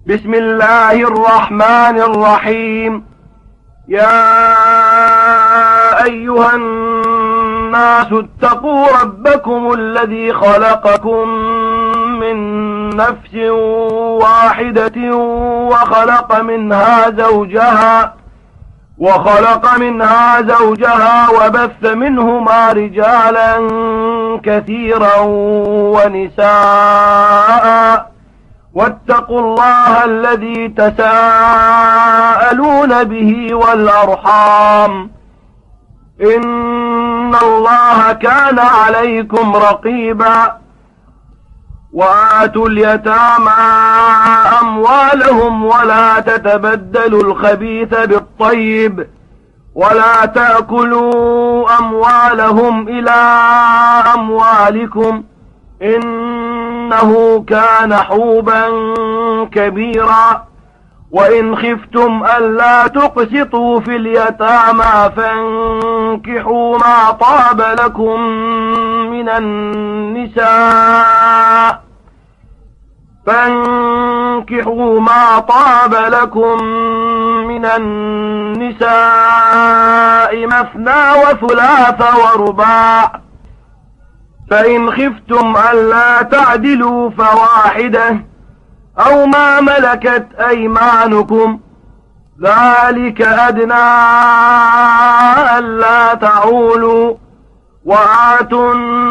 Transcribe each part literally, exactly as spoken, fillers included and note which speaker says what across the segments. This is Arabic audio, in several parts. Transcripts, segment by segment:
Speaker 1: بسم الله الرحمن الرحيم. يا أيها الناس اتقوا ربكم الذي خلقكم من نفس واحدة وخلق منها زوجها وخلق منها زوجها وبث منهما رجالا كثيرا ونساء واتقوا الله الذي تساءلون به والأرحام إن الله كان عليكم رقيبا. وآتوا اليتامى أموالهم ولا تتبدلوا الخبيث بالطيب ولا تأكلوا أموالهم إلى أموالكم إنه كان حوبا كبيرا. وإن خفتم ألا تقسطوا في اليتامى فانكحوا ما طاب لكم من النساء فانكحوا ما طاب لكم من النساء مثنى وثلاث ورباع. فإن خفتم ألا تعدلوا فواحدة أو ما ملكت أيمانكم ذلك أدنى ألا تعولوا. وآتوا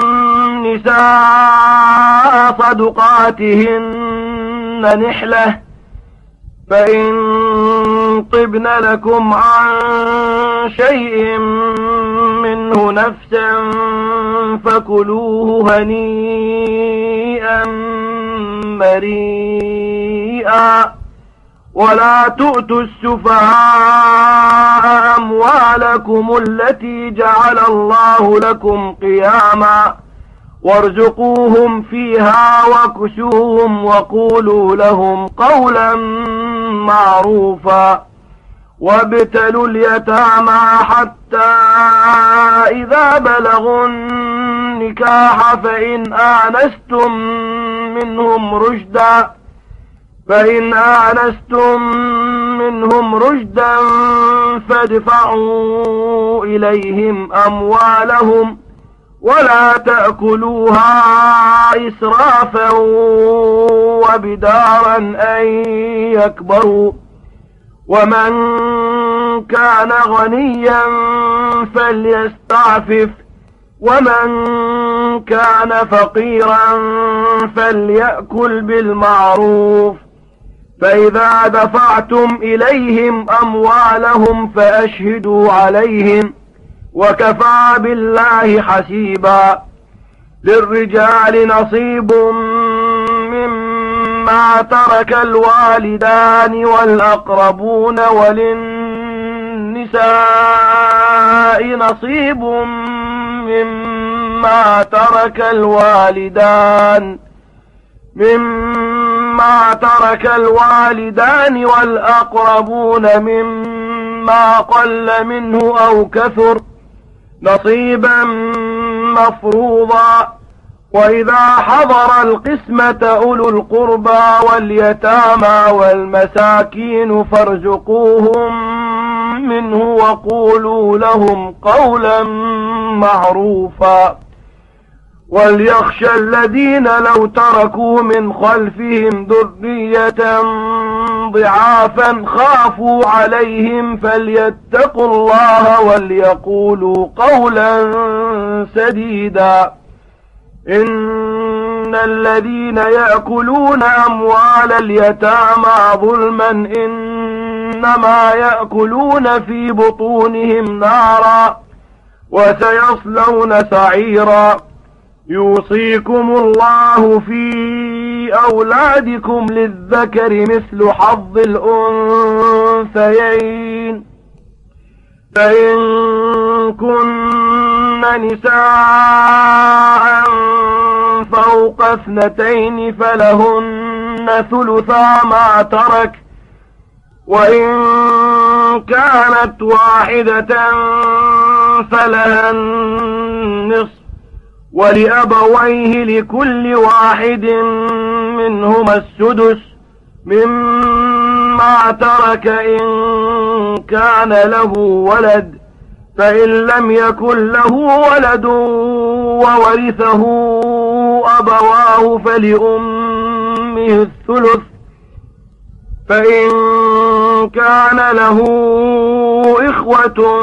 Speaker 1: النساء صدقاتهن نحلة فإن طبن لكم عن شيء منه نفسا فكلوه هنيئا مريئا. ولا تؤتوا السفهاء أموالكم التي جعل الله لكم قياما وارزقوهم فيها واكسوهم وقولوا لهم قولا معروفا. وابتلوا اليتامى حتى إذا بلغوا النكاح فإن آنستم منهم رشدا فإن آنستم منهم رشدا فادفعوا إليهم أموالهم ولا تأكلوها إسرافا وبدارا أن يكبروا. ومن كان غنيا فليستعفف ومن كان فقيرا فليأكل بالمعروف. فإذا دفعتم إليهم أموالهم فأشهدوا عليهم وكفى بالله حسيبا. للرجال نصيب مما ترك الوالدان والأقربون وللنساء نصيب مما ترك الوالدان مما ترك الوالدان والأقربون مما قل منه أو كثر نصيبا مفروضا. وإذا حضر القسمة أولو القربى واليتامى والمساكين فارزقوهم منه وقولوا لهم قولا معروفا. وليخشى الذين لو تركوا من خلفهم ذرية ضعافا خافوا عليهم فليتقوا الله وليقولوا قولا سديدا. إن الذين يأكلون أموال اليتامى ظلما إنما يأكلون في بطونهم نارا وسيصلون سعيرا. يوصيكم الله في أولادكم للذكر مثل حظ الأنثيين. فإن كن نساء فوق اثنتين فلهن ثلثا ما ترك وإن كانت واحدة فلها النصف ولأبويه لكل واحد منهما السدس مما ترك إن كان له ولد، فإن لم يكن له ولد وورثه أبواه فلأمه الثلث، فإن كان له إخوة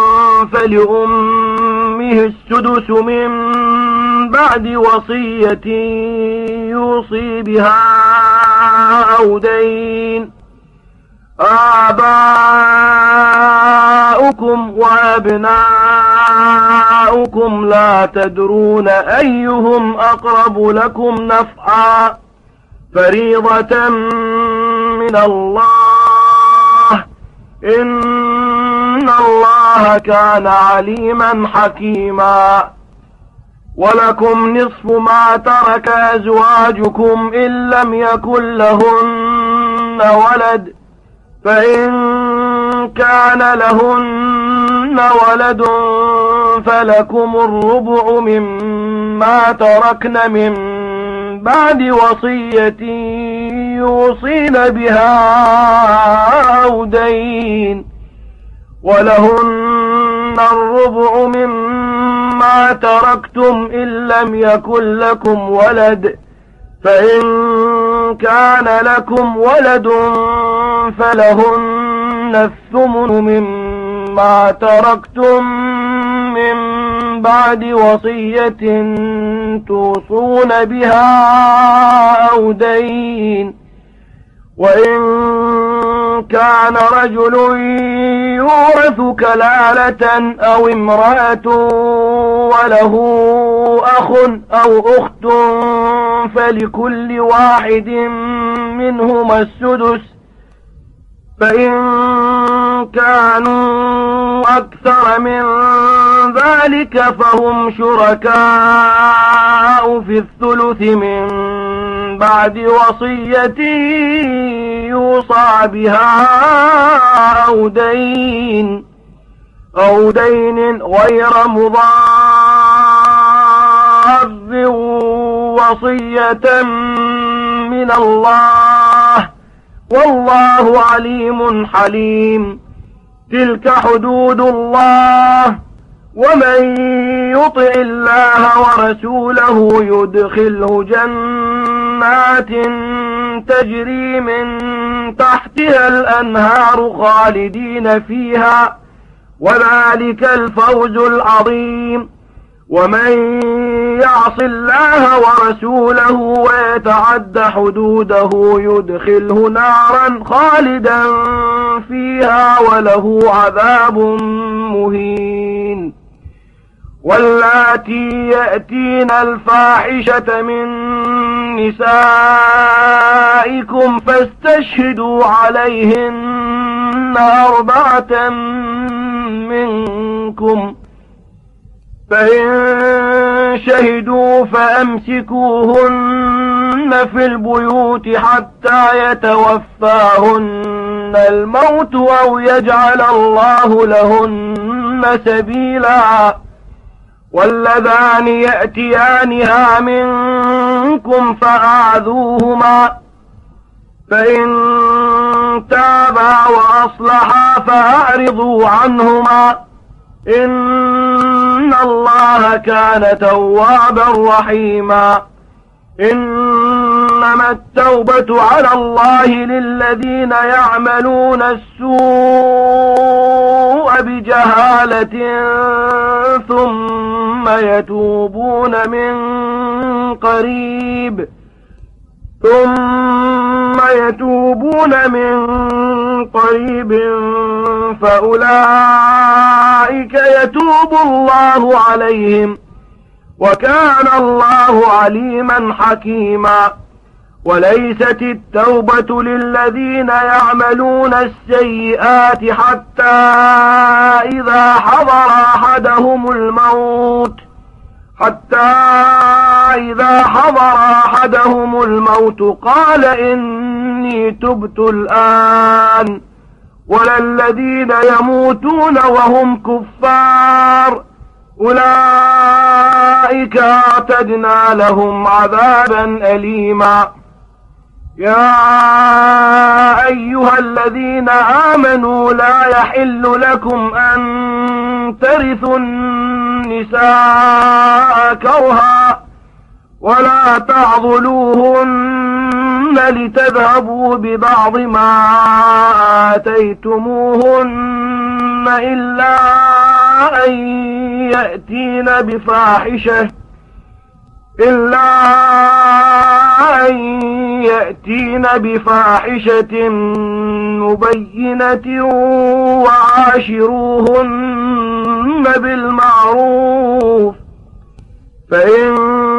Speaker 1: فلأمه السدس من بعد وصية يوصي بها أو دين. آباؤكم وأبناؤكم لا تدرون أيهم أقرب لكم نفعا، فريضة من الله، إن الله كان عليما حكيما. ولكم نصف ما ترك أزواجكم إن لم يكن لهن ولد، فإن كان لهن ولد فلكم الربع مما تركن من بعد وصية يوصين بها أو دين، ولهن الربع مما تركتم إن لم يكن لكم ولد، فإن كان لكم ولد فلهن الثمن مما تركتم من بعد وصية توصون بها أو دين. وإن كان رجل يورث كلالة أو امرأة وله أخ أو أخت فلكل واحد منهما السدس، فإن كانوا أكثر من ذلك فهم شركاء في الثلث من بعد وصية يوصى بها أو دين أو دين غير مضار، وصية من الله، والله عليم حليم. تلك حدود الله، ومن يطع الله ورسوله يدخله جنات تجري من تحتها الأنهار خالدين فيها، وذلك الفوز العظيم. ومن يعص الله ورسوله ويتعد حدوده يدخله نارا خالدا فيها وله عذاب مهين. واللاتي يأتين الفاحشة من نسائكم فاستشهدوا عليهن أربعة منكم، فإن شهدوا فأمسكوهن في البيوت حتى يتوفاهن الموت أو يجعل الله لهن سبيلا. واللذان يأتيانها منكم فآذوهما، فإن تابا وأصلحا فأعرضوا عنهما، إن الله كان توابا رحيما. إنما التوبة على الله للذين يعملون السوء بجهالة ثم يتوبون من قريب ثم يتوبون من قريب فأولئك يتوب الله عليهم، وكان الله عليما حكيما. وليست التوبة للذين يعملون السيئات حتى إذا حضر أحدهم الموت حتى إذا حضر أحدهم الموت قال إني تبت الآن، ولا الذين يموتون وهم كفار أولئك أعتدنا لهم عذابا أليما. يا أيها الذين آمنوا لا يحل لكم أن ترثوا النساء كرها ولا تعضلوهن لتذهبوا ببعض ما آتيتموهن إلا أن يأتين بفاحشة إلا أن يأتين بفاحشة مبينة وعاشروهن بالمعروف فإن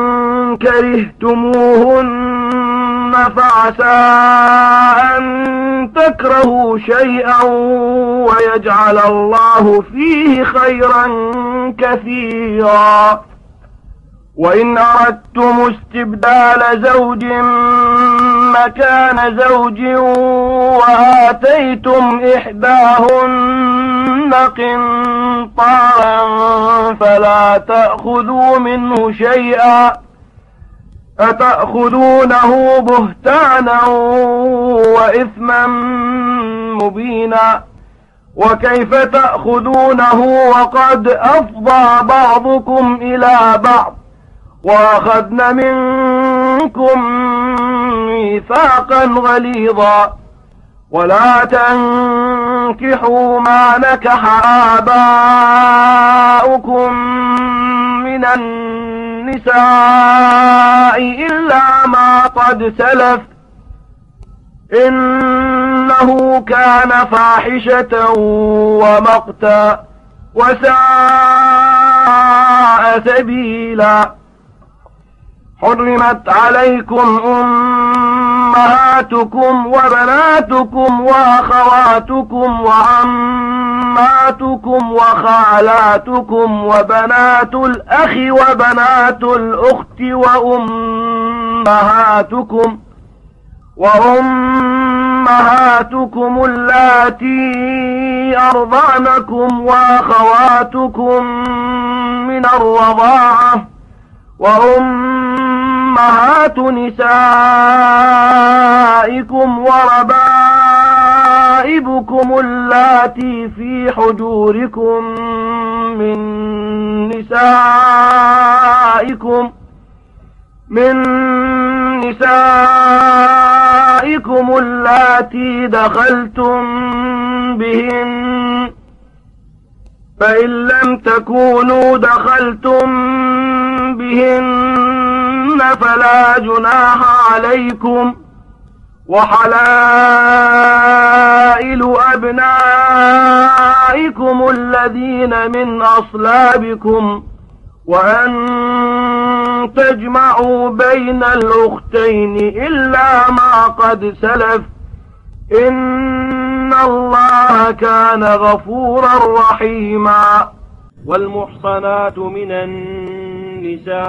Speaker 1: كرهتموهن فعسى أن تكرهوا شيئا ويجعل الله فيه خيرا كثيرا. وإن أردتم استبدال زوج مكان زوج وآتيتم إحداهن قنطارا فلا تأخذوا منه شيئا أتأخذونه بهتانا وإثما مبينا. وكيف تأخذونه وقد أفضى بعضكم إلى بعض وأخذن منكم ميثاقا غليظا. ولا تنكحوا ما نكح آباؤكم من النساء إلا ما قد سلف إنه كان فاحشة ومقتا وساء سبيلا. حرمت عليكم أمهاتكم وبناتكم وأخواتكم وعماتكم وخالاتكم وبنات الأخ وبنات الأخت وأمهاتكم وأمهاتكم اللاتي أرضعنكم وأخواتكم من الرضاعة وأمهات نسائكم وربائبكم اللاتي في حجوركم من نسائكم من نسائكم اللاتي دخلتم بهن فإن لم تكونوا دخلتم بهن فلا جناح عليكم. وحلائل أبنائكم الذين من أصلابكم وأن تجمعوا بين الأختين إلا ما قد سلف إن الله كان غفورا رحيما. والمحصنات من النساء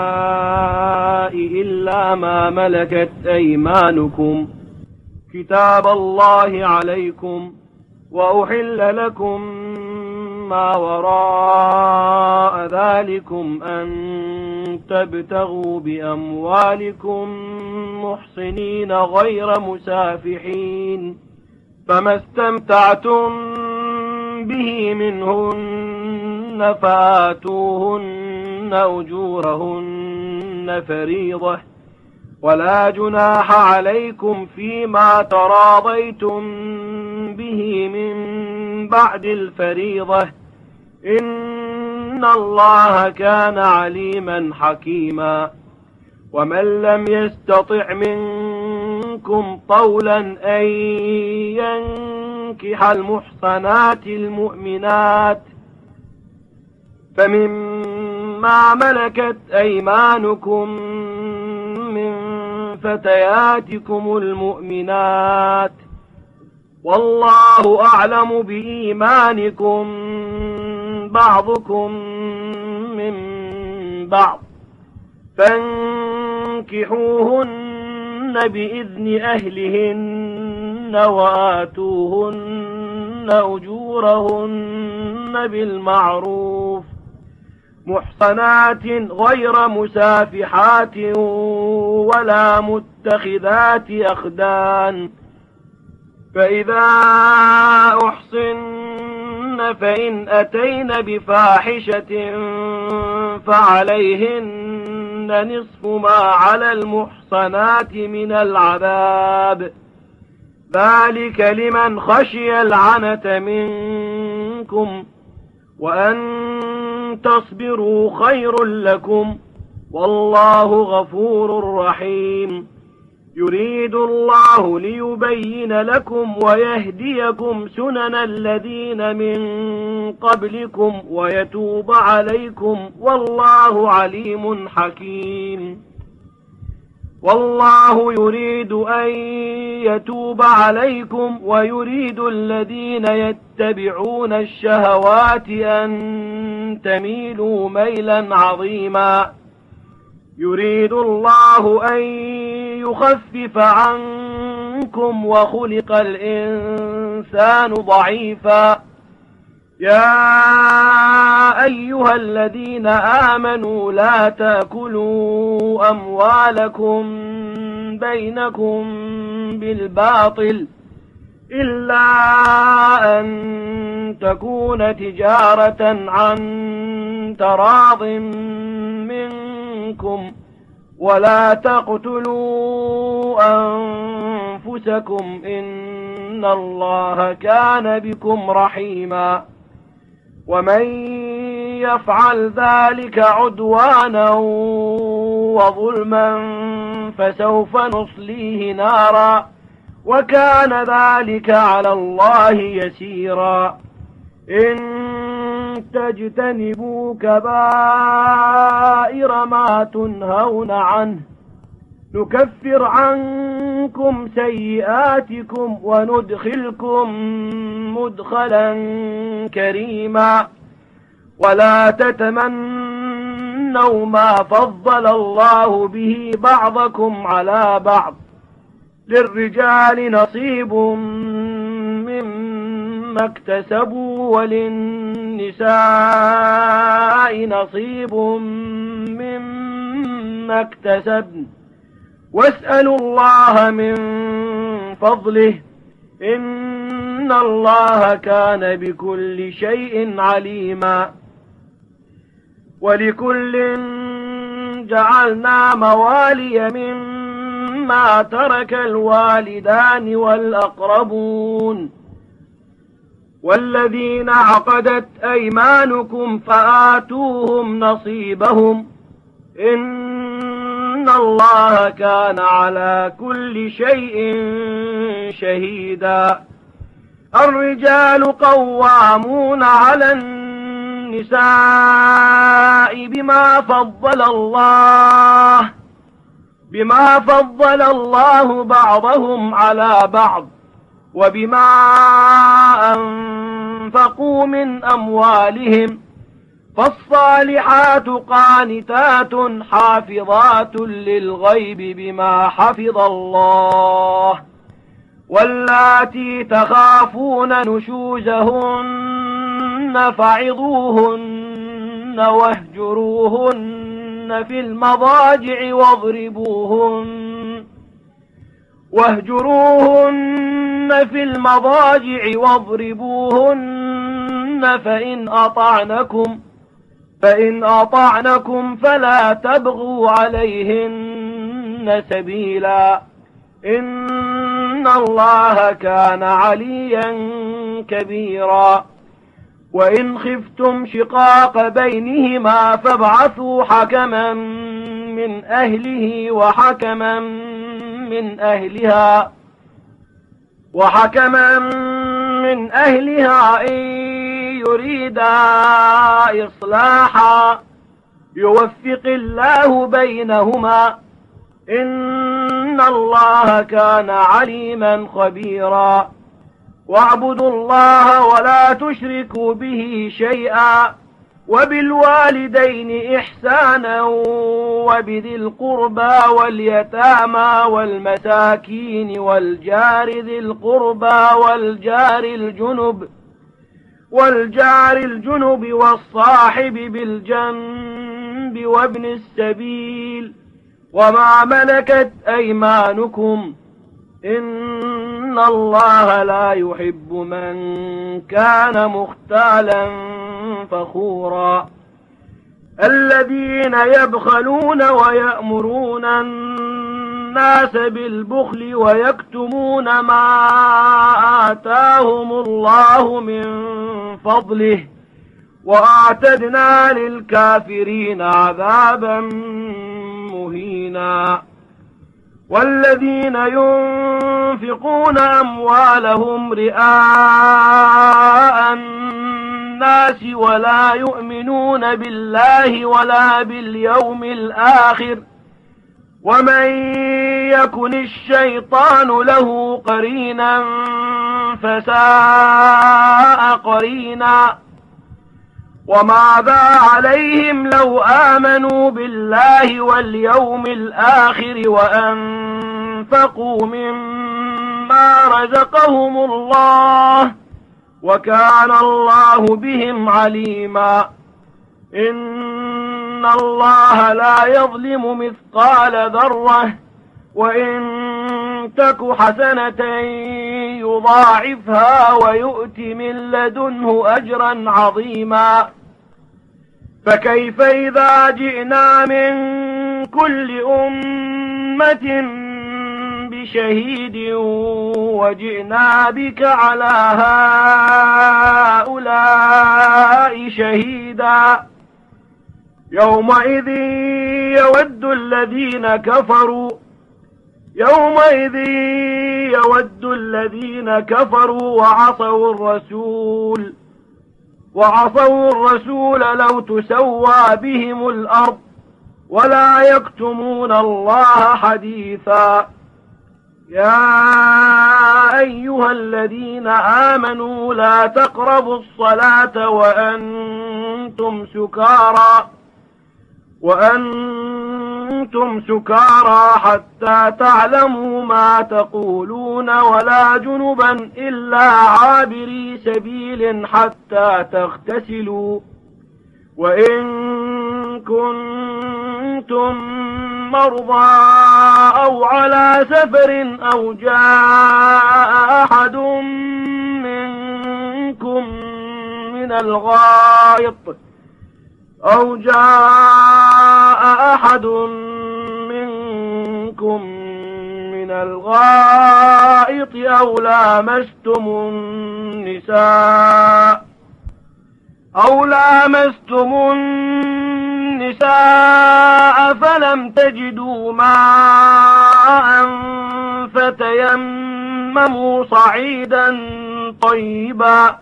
Speaker 1: إلا ما ملكت أيمانكم كتاب الله عليكم وأحل لكم ما وراء ذلكم أن تبتغوا بأموالكم محصنين غير مسافحين فما استمتعتم به منهن فآتوهن أجورهن فريضة ولا جناح عليكم فيما تراضيتم به من بعد الفريضة إن الله كان عليما حكيما. ومن لم يستطع منكم طولا أن ينكح المحصنات المؤمنات فمما ملكت أيمانكم من فتياتكم المؤمنات والله أعلم بإيمانكم بعضكم من بعض فانكحوهن بإذن أهلهن وآتوهن أجورهن بالمعروف محصنات غير مسافحات ولا متخذات أخدان فإذا أحصن فإن أتين بفاحشة فعليهن نصف ما على المحصنات من العذاب ذلك لمن خشي العنة منكم وأن تصبروا خير لكم والله غفور رحيم يريد الله ليبين لكم ويهديكم سنن الذين من قبلكم ويتوب عليكم والله عليم حكيم والله يريد أن يتوب عليكم ويريد الذين يتبعون الشهوات أن تميلوا ميلا عظيما يريد الله أن يخفف عنكم وخلق الإنسان ضعيفا يا أيها الذين آمنوا لا تأكلوا أموالكم بينكم بالباطل إلا أن تكون تجارة عن تراض منكم ولا تقتلوا أنفسكم إن الله كان بكم رحيما ومن يفعل ذلك عدوانا وظلما فسوف نصليه نارا وكان ذلك على الله يسيرا إن تجتنبوا كبائر ما تنهون عنه نكفر عنكم سيئاتكم وندخلكم مدخلا كريما ولا تتمنوا ما فضل الله به بعضكم على بعض للرجال نصيب مما اكتسبوا وللنساء نصيب مما اكتسبن واسألوا الله من فضله إن الله كان بكل شيء عليما ولكل جعلنا موالي مما ترك الوالدان والأقربون والذين عقدت أيمانكم فآتوهم نصيبهم إن الله كان على كل شيء شهيدا الرجال قوامون على النساء بما فضل الله بما فضل الله بعضهم على بعض وبما أنفقوا من أموالهم فالصالحات قانتات حافظات للغيب بما حفظ الله واللاتي تخافون نشوزهن فعظوهن واهجروهن في المضاجع واضربوهن واهجروهن في المضاجع واضربوهن فإن أطعنكم فإن أطعنكم فلا تبغوا عليهن سبيلا إن الله كان عليا كبيرا وإن خفتم شقاق بينهما فابعثوا حكما من أهله وحكما من أهلها وحكما من أهلها إن يريدا إصلاحا يوفق الله بينهما إن الله كان عليما خبيرا واعبدوا الله ولا تشركوا به شيئا وبالوالدين إحسانا وبذي القربى واليتامى والمساكين والجار ذي القربى والجار الجنب والجار الجنب والصاحب بالجنب وابن السبيل وما ملكت أيمانكم إن الله لا يحب من كان مختالا فخورا الذين يبخلون ويأمرون الناس بالبخل ويكتمون ما آتاهم الله من فضله وأعتدنا للكافرين عذابا مهينا والذين ينفقون أموالهم رئاء الناس ولا يؤمنون بالله ولا باليوم الآخر ومن يكن الشيطان له قرينا فساء قرينا وماذا عليهم لو آمنوا بالله واليوم الآخر وأنفقوا مما رزقهم الله وكان الله بهم عليما إن الله لا يظلم مثقال ذرة وإن تك حسنة يضاعفها ويؤت من لدنه أجرا عظيما فكيف إذا جئنا من كل أمة بشهيد وجئنا بك على هؤلاء شهيدا يومئذ يود الذين كفروا يومئذ يود الذين كفروا وعصوا الرسول وعصوا الرسول لو تسوى بهم الأرض ولا يكتمون الله حديثا يا أيها الذين آمنوا لا تقربوا الصلاة وأنتم سكارى وأنتم سكارى حتى تعلموا ما تقولون ولا جنبا إلا عابري سبيل حتى تغتسلوا وإن كنتم مرضى أو على سفر أو جاء أحد منكم من الغائط أو جاء أحد منكم من الغائط أو لامستم النساء أو لامستم النساء فلم تجدوا ماء فتيمموا صعيدا طيبا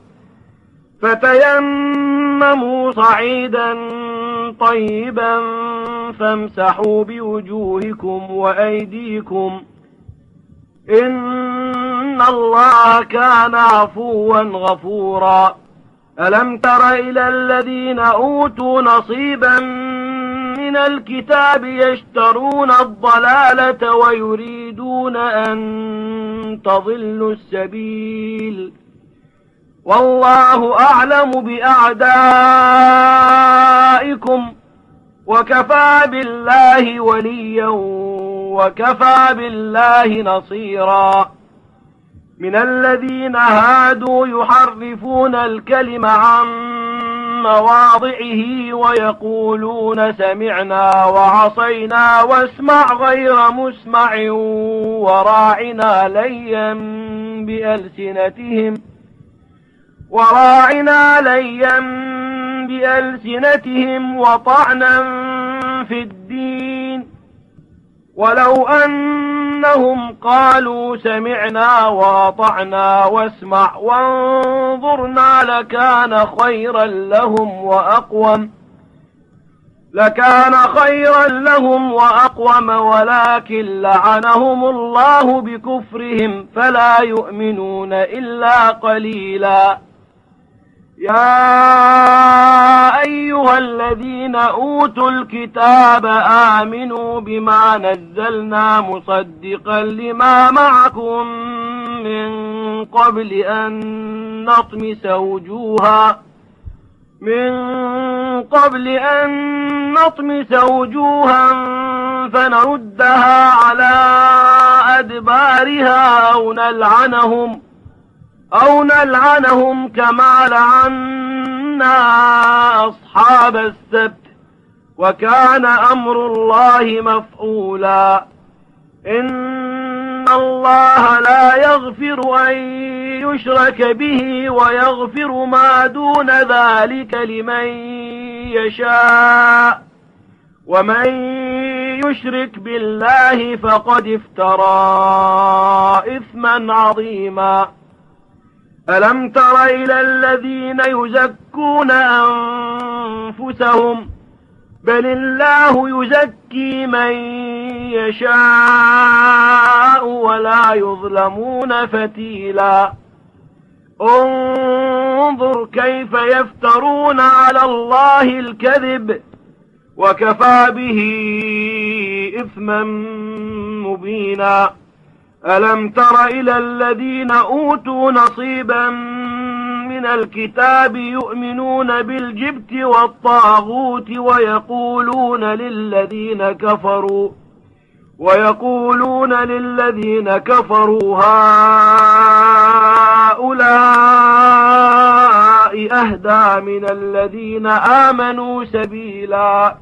Speaker 1: فتيمموا صعيدا طيبا فامسحوا بوجوهكم وأيديكم إن الله كان عفوا غفورا ألم تر إلى الذين أوتوا نصيبا من الكتاب يشترون الضلالة ويريدون أن تضلوا السبيل والله أعلم بأعدائكم وكفى بالله وليا وكفى بالله نصيرا من الذين هادوا يحرفون الكلم عن مواضعه ويقولون سمعنا وعصينا واسمع غير مسمع وراعنا ليا بألسنتهم وراعنا ليا بألسنتهم وطعنا في الدين ولو أنهم قالوا سمعنا وأطعنا واسمع وانظرنا لكان خيرا لهم وأقوم لكان خيرا لهم وأقوم ولكن لعنهم الله بكفرهم فلا يؤمنون إلا قليلا يا أيها الذين أوتوا الكتاب آمنوا بما نزلنا مصدقا لما معكم من قبل أن نطمس وجوها من قبل أن نطمس وجوها فنردها على أدبارها أو نلعنهم أو نلعنهم كما لعنا أصحاب السبت وكان أمر الله مفعولا إن الله لا يغفر أن يشرك به ويغفر ما دون ذلك لمن يشاء ومن يشرك بالله فقد افترى إثما عظيما ألم تر إلى الذين يزكون أنفسهم بل الله يزكي من يشاء ولا يظلمون فتيلا انظر كيف يفترون على الله الكذب وكفى به إثما مبينا ألم تر إلى الذين أوتوا نصيبا من الكتاب يؤمنون بالجبت والطاغوت ويقولون للذين كفروا ويقولون للذين كفروا هؤلاء أهدى من الذين آمنوا سبيلا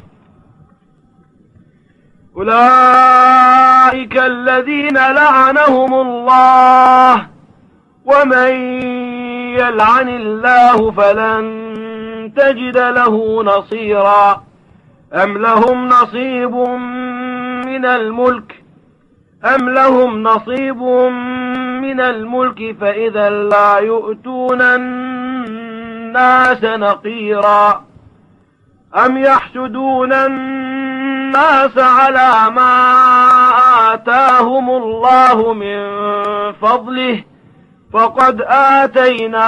Speaker 1: أولئك الذين لعنهم الله ومن يلعن الله فلن تجد له نصيرا أم لهم نصيب من الملك أم لهم نصيب من الملك فإذا لا يؤتون الناس نقيرا أم يحسدون الناس على ما آتاهم الله من فضله فقد آتينا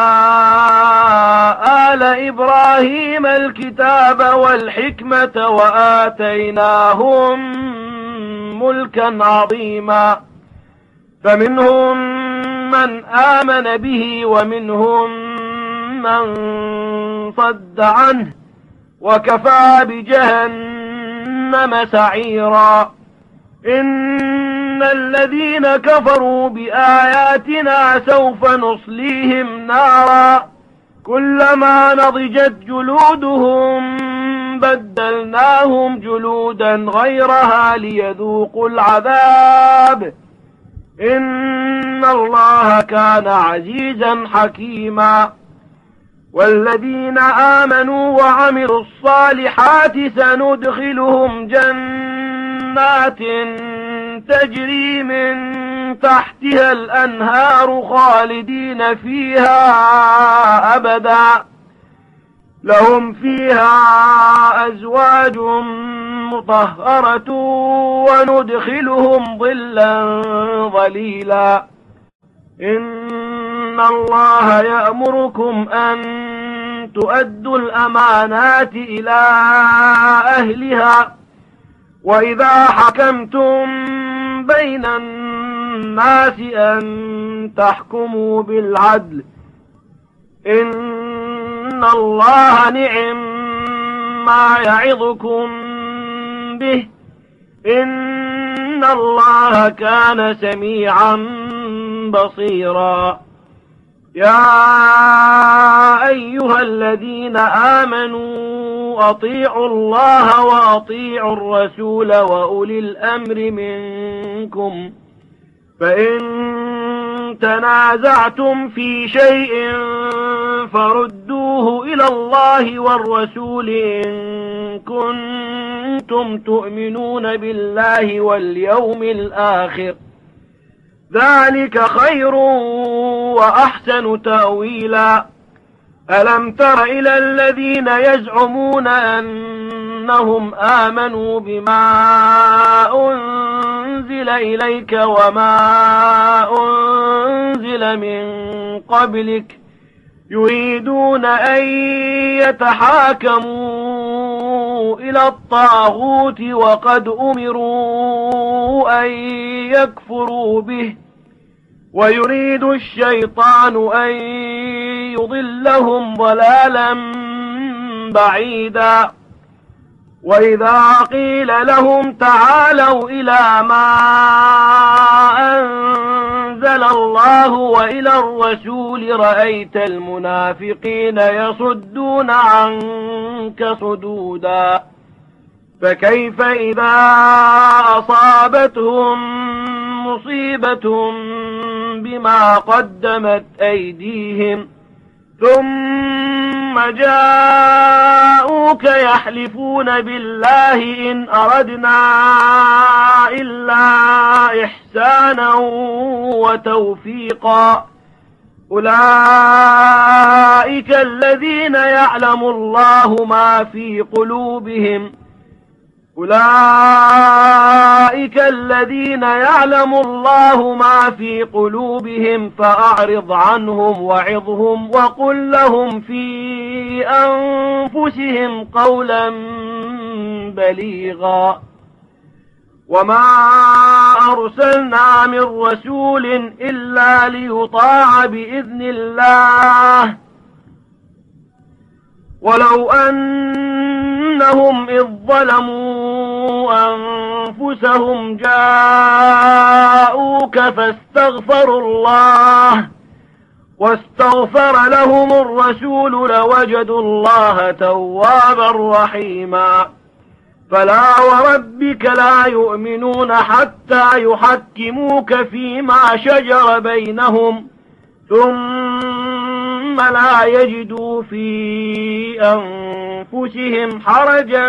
Speaker 1: آل إبراهيم الكتاب والحكمة وآتيناهم ملكا عظيما فمنهم من آمن به ومنهم من صد عنه وكفى بجهنم سعيرا إن الذين كفروا بآياتنا سوف نصليهم نارا كلما نضجت جلودهم بدلناهم جلودا غيرها ليذوقوا العذاب إن الله كان عزيزا حكيما والذين آمنوا وعملوا الصالحات سندخلهم جنات تجري من تحتها الأنهار خالدين فيها أبدا لهم فيها أزواج مطهرة وندخلهم ظلا ظليلا إن الله يأمركم أن تؤدوا الأمانات إلى أهلها وإذا حكمتم بين الناس أن تحكموا بالعدل إن الله نعم ما يعظكم به إن الله كان سميعا بصيرا يا أيها الذين آمنوا أطيعوا الله وأطيعوا الرسول وأولي الأمر منكم فإن تنازعتم في شيء فردوه إلى الله والرسول إن كنتم تؤمنون بالله واليوم الآخر ذلك خير وأحسن تأويلا ألم تر إلى الذين يزعمون أنهم آمنوا بما أنزل إليك وما أنزل من قبلك يريدون أن يتحاكموا إلى الطاغوت وقد أمروا أن يكفروا به ويريد الشيطان أن يضلهم ضلالا بعيدا وإذا قيل لهم تعالوا إلى ما أنزل الله وإلى الرسول رأيت المنافقين يصدون عنك صدودا فكيف إذا أصابتهم مصيبة بما قدمت أيديهم ثم جاءوك يحلفون بالله إن أردنا إلا إحسانا وتوفيقا أولئك الذين يعلم الله ما في قلوبهم أولئك الذين يعلم الله ما في قلوبهم فأعرض عنهم وعظهم وقل لهم في أنفسهم قولا بليغا وما أرسلنا من رسول إلا ليطاع بإذن الله ولو أنهم إذ ظلموا أنفسهم جاءوك فاستغفروا الله واستغفر لهم الرسول لوجدوا الله توابا رحيما فلا وربك لا يؤمنون حتى يحكموك فيما شجر بينهم ثم لا يجدوا في أنفسهم حرجا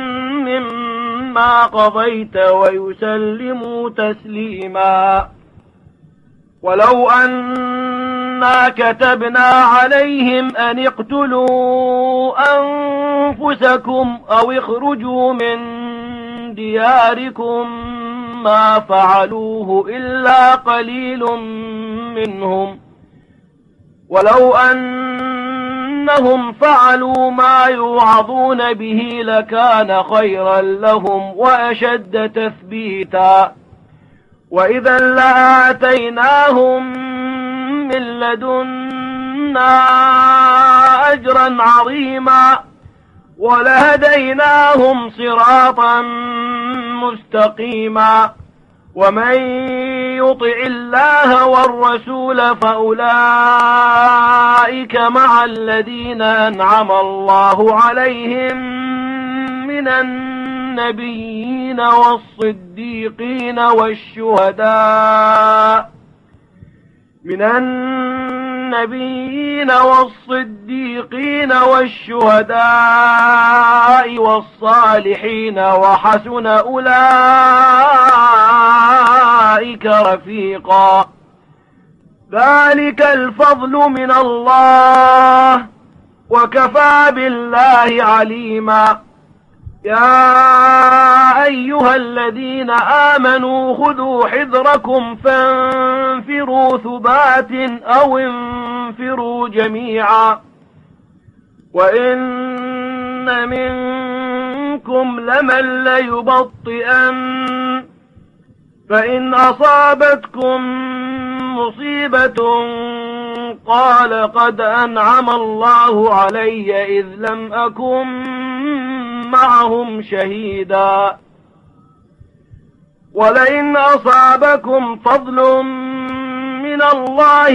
Speaker 1: مما قضيت ويسلموا تسليما ولو أنا كتبنا عليهم أن اقتلوا أنفسكم أو اخرجوا من دياركم ما فعلوه إلا قليل منهم ولو أنهم فعلوا ما يوعظون به لكان خيرا لهم وأشد تثبيتا وإذا لآتيناهم من لدنا أجرا عظيما ولهديناهم صراطا مستقيما ومن يطع الله والرسول فأولئك مع الذين أنعم الله عليهم من النبيين والصديقين والشهداء من النبيين والصديقين والشهداء والصالحين وحسن أولئك رفيقا ذلك الفضل من الله وكفى بالله عليما يا أيها الذين آمنوا خذوا حذركم فانفروا ثبات أو انفروا جميعا وإن منكم لمن ليبطئن فإن أصابتكم مصيبة قال قد أنعم الله علي إذ لم أكن معهم شهيدا ولئن أصابكم فضل من الله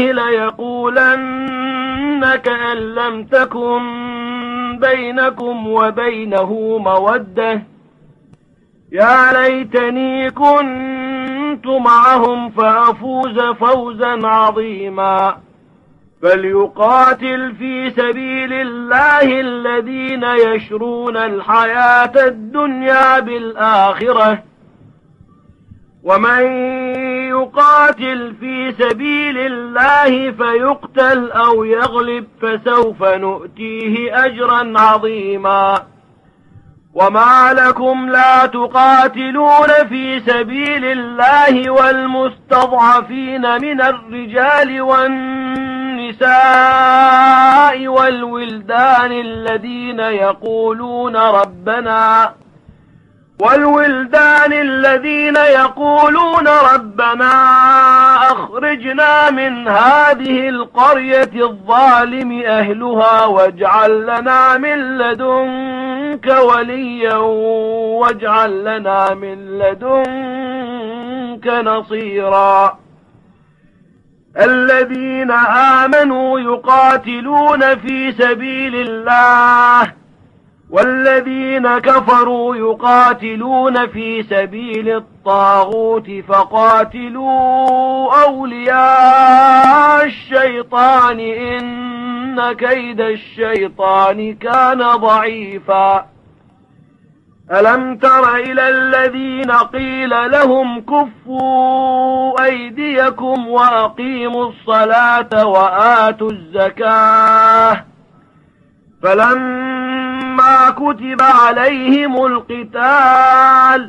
Speaker 1: ليقولن كأن لم تكن بينكم وبينه مودة يا ليتني كنت معهم فأفوز فوزا عظيما فليقاتل في سبيل الله الذين يشرون الحياة الدنيا بالآخرة ومن يقاتل في سبيل الله فيقتل أو يغلب فسوف نؤتيه أجرا عظيما وما لكم لا تقاتلون في سبيل الله والمستضعفين من الرجال والنساء والولدان الذين يقولون ربنا والولدان الذين يقولون ربنا أخرجنا من هذه القرية الظالم أهلها واجعل لنا من لدنك منك وليا واجعل لنا من لدنك نصيرا. الذين آمنوا يقاتلون في سبيل الله والذين كفروا يقاتلون في سبيل الطاغوت فقاتلوا أولياء الشيطان إن كيد الشيطان كان ضعيفا. ألم تر إلى الذين قيل لهم كفوا أيديكم وأقيموا الصلاة وآتوا الزكاة فلما كتب عليهم القتال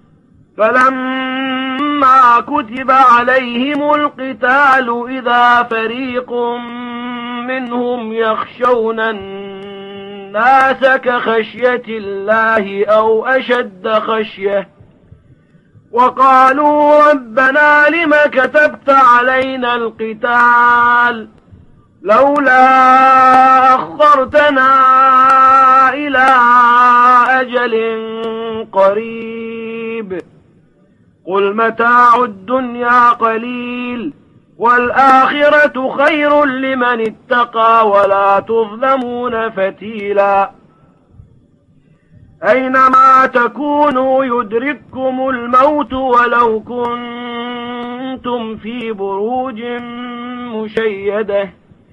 Speaker 1: فلما كتب عليهم القتال إذا فريق منهم يخشون الناس كخشية الله أو أشد خشية وقالوا ربنا لم كتبت علينا القتال لولا أخرتنا إلى أجل قريب قل متاع الدنيا قليل والآخرة خير لمن اتقى ولا تظلمون فتيلا. أينما تكونوا يدرككم الموت ولو كنتم في بروج مشيدة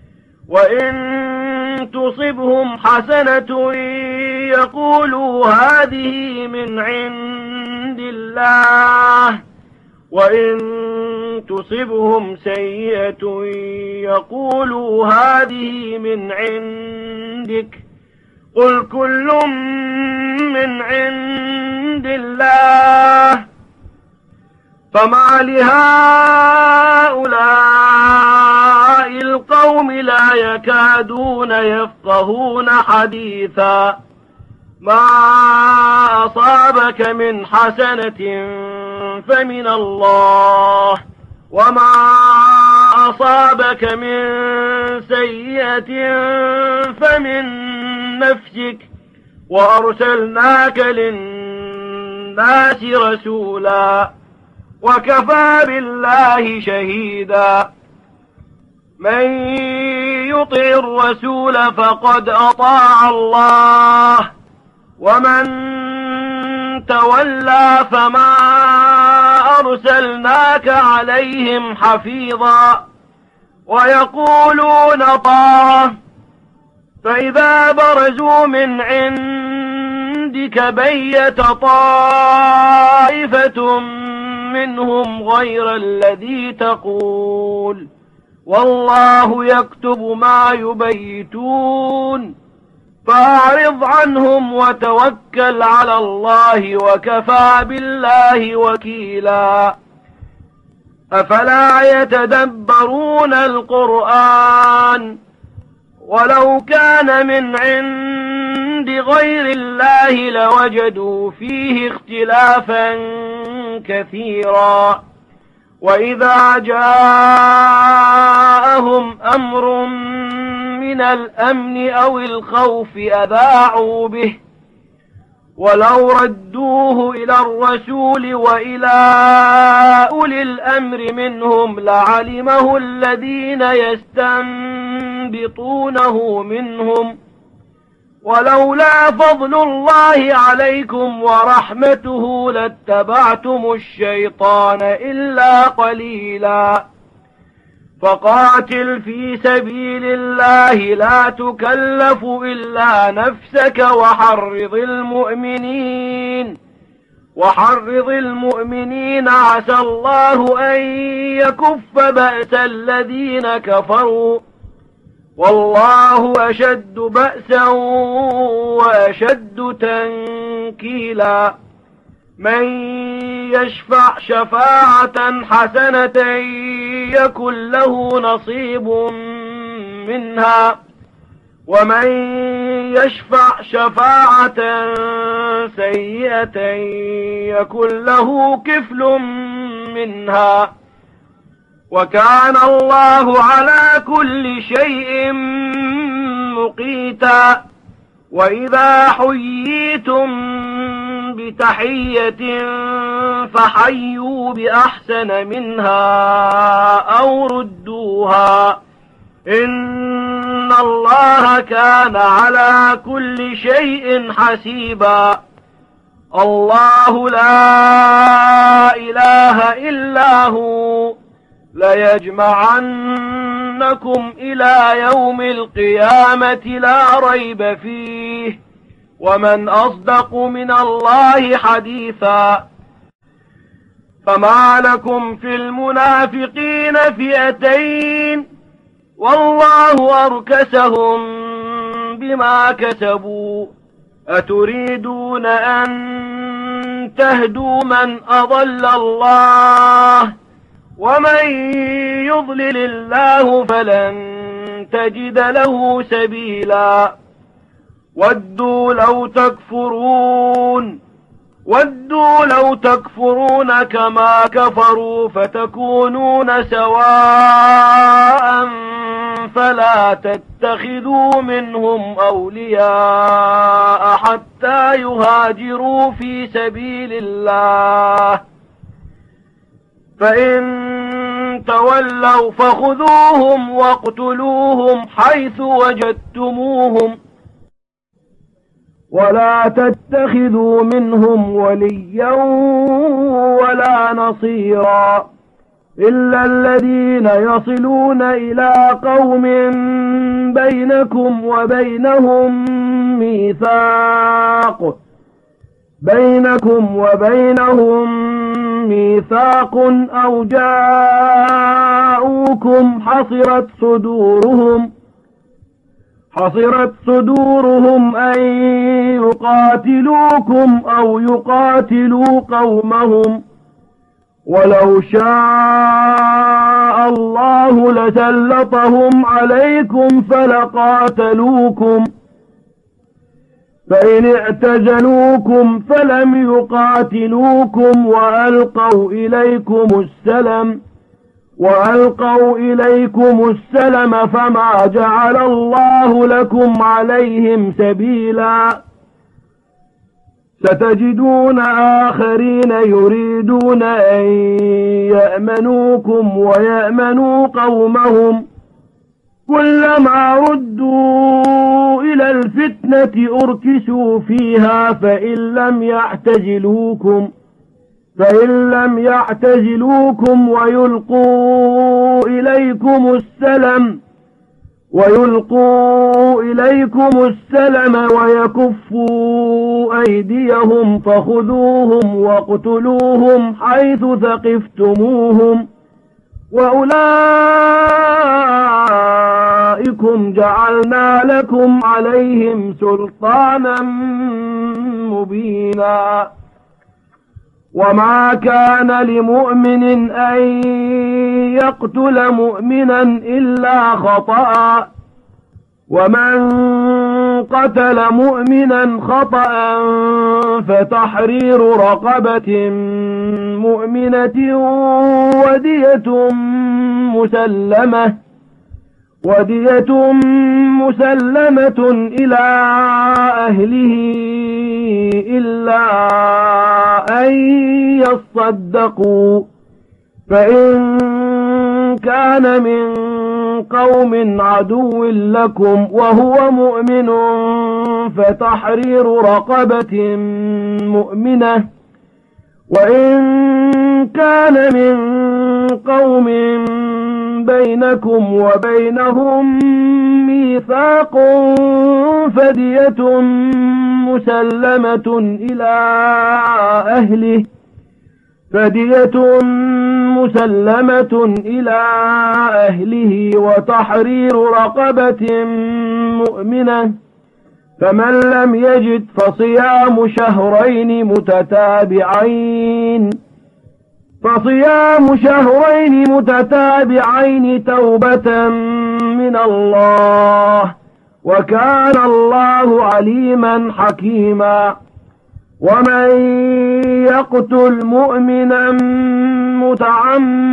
Speaker 1: وإن تصبهم حسنة يقولوا هذه من عند الله وإن تصبهم سيئة يقولوا هذه من عندك قل كل من عند الله فما لهؤلاء القوم لا يكادون يفقهون حديثا. ما أصابك من حسنة فمن الله وما أصابك من سيئة فمن نفسك وأرسلناك للناس رسولا وكفى بالله شهيدا. من يطع الرسول فقد أطاع الله ومن تولى فما أرسلناك عليهم حفيظا ويقولون طاعة فإذا برزوا من عندك بيت طائفة منهم غير الذي تقول والله يكتب ما يبيتون فأعرض عنهم وتوكل على الله وكفى بالله وكيلا. أفلا يتدبرون القرآن ولو كان من عند غير الله لوجدوا فيه اختلافا كثيرا. وإذا جاءهم أمر من الأمن أو الخوف أذاعوا به ولو ردوه إلى الرسول وإلى أولي الأمر منهم لعلمه الذين يستنبطونه منهم ولولا فضل الله عليكم ورحمته لاتبعتم الشيطان إلا قليلا. فقاتل في سبيل الله لا تكلف إلا نفسك وحرض المؤمنين وحرض المؤمنين عسى الله أن يكف بأس الذين كفروا والله أشد بأسا وأشد تنكيلا. من يشفع شفاعة حسنة يكن له نصيب منها ومن يشفع شفاعة سيئة يكن له كفل منها وكان الله على كل شيء مقيتا. وإذا حييتم بتحية فحيوا بأحسن منها أو ردوها إن الله كان على كل شيء حسيبا. الله لا إله إلا هو ليجمعنكم إلى يوم القيامة لا ريب فيه ومن أصدق من الله حديثا. فما لكم في المنافقين فئتين والله أركسهم بما كسبوا أتريدون أن تهدوا من أضل الله ومن يضلل الله فلن تجد له سبيلا. ودوا لو تكفرون ودوا لو تكفرون كما كفروا فتكونون سواء فلا تتخذوا منهم أولياء حتى يهاجروا في سبيل الله فإن تولوا فخذوهم واقتلوهم حيث وجدتموهم ولا تتخذوا منهم وليا ولا نصيرا إلا الذين يصلون إلى قوم بينكم وبينهم ميثاق بينكم وبينهم ميثاق أو جاءوكم حصرت صدورهم حصرت صدورهم أن يقاتلوكم أو يقاتلوا قومهم ولو شاء الله لسلطهم عليكم فلقاتلوكم فإن اعتزلوكم فلم يقاتلوكم وألقوا إليكم السلم وألقوا إليكم السلم فما جعل الله لكم عليهم سبيلا. ستجدون آخرين يريدون أن يأمنوكم ويأمنوا قومهم كلما ردوا إلى الفتنة أركسوا فيها فإن لم يعتزلوكم فإن لم يعتزلوكم ويلقوا إليكم السلم ويلقوا إليكم السلم ويكفوا أيديهم فخذوهم واقتلوهم حيث ثقفتموهم وأولئكم جعلنا لكم عليهم سلطانا مبينا. وما كان لمؤمن أن يقتل مؤمنا إلا خطأ ومن قتل مؤمنا خطأ فتحرير رقبة مؤمنة ودية مسلمة ودية مسلمة إلى أهله إلا أن يصدقوا فإن كان من قوم عدو لكم وهو مؤمن فتحرير رقبة مؤمنة وإن كان من قوم بينكم وبينهم ميثاق فدية مسلمة إلى أهله فدية مسلمة إلى أهله وتحرير رقبة مؤمنة فمن لم يجد فصيام شهرين متتابعين فصيام شهرين متتابعين توبة من الله وكان الله عليما حكيما. ومن يقتل مؤمنا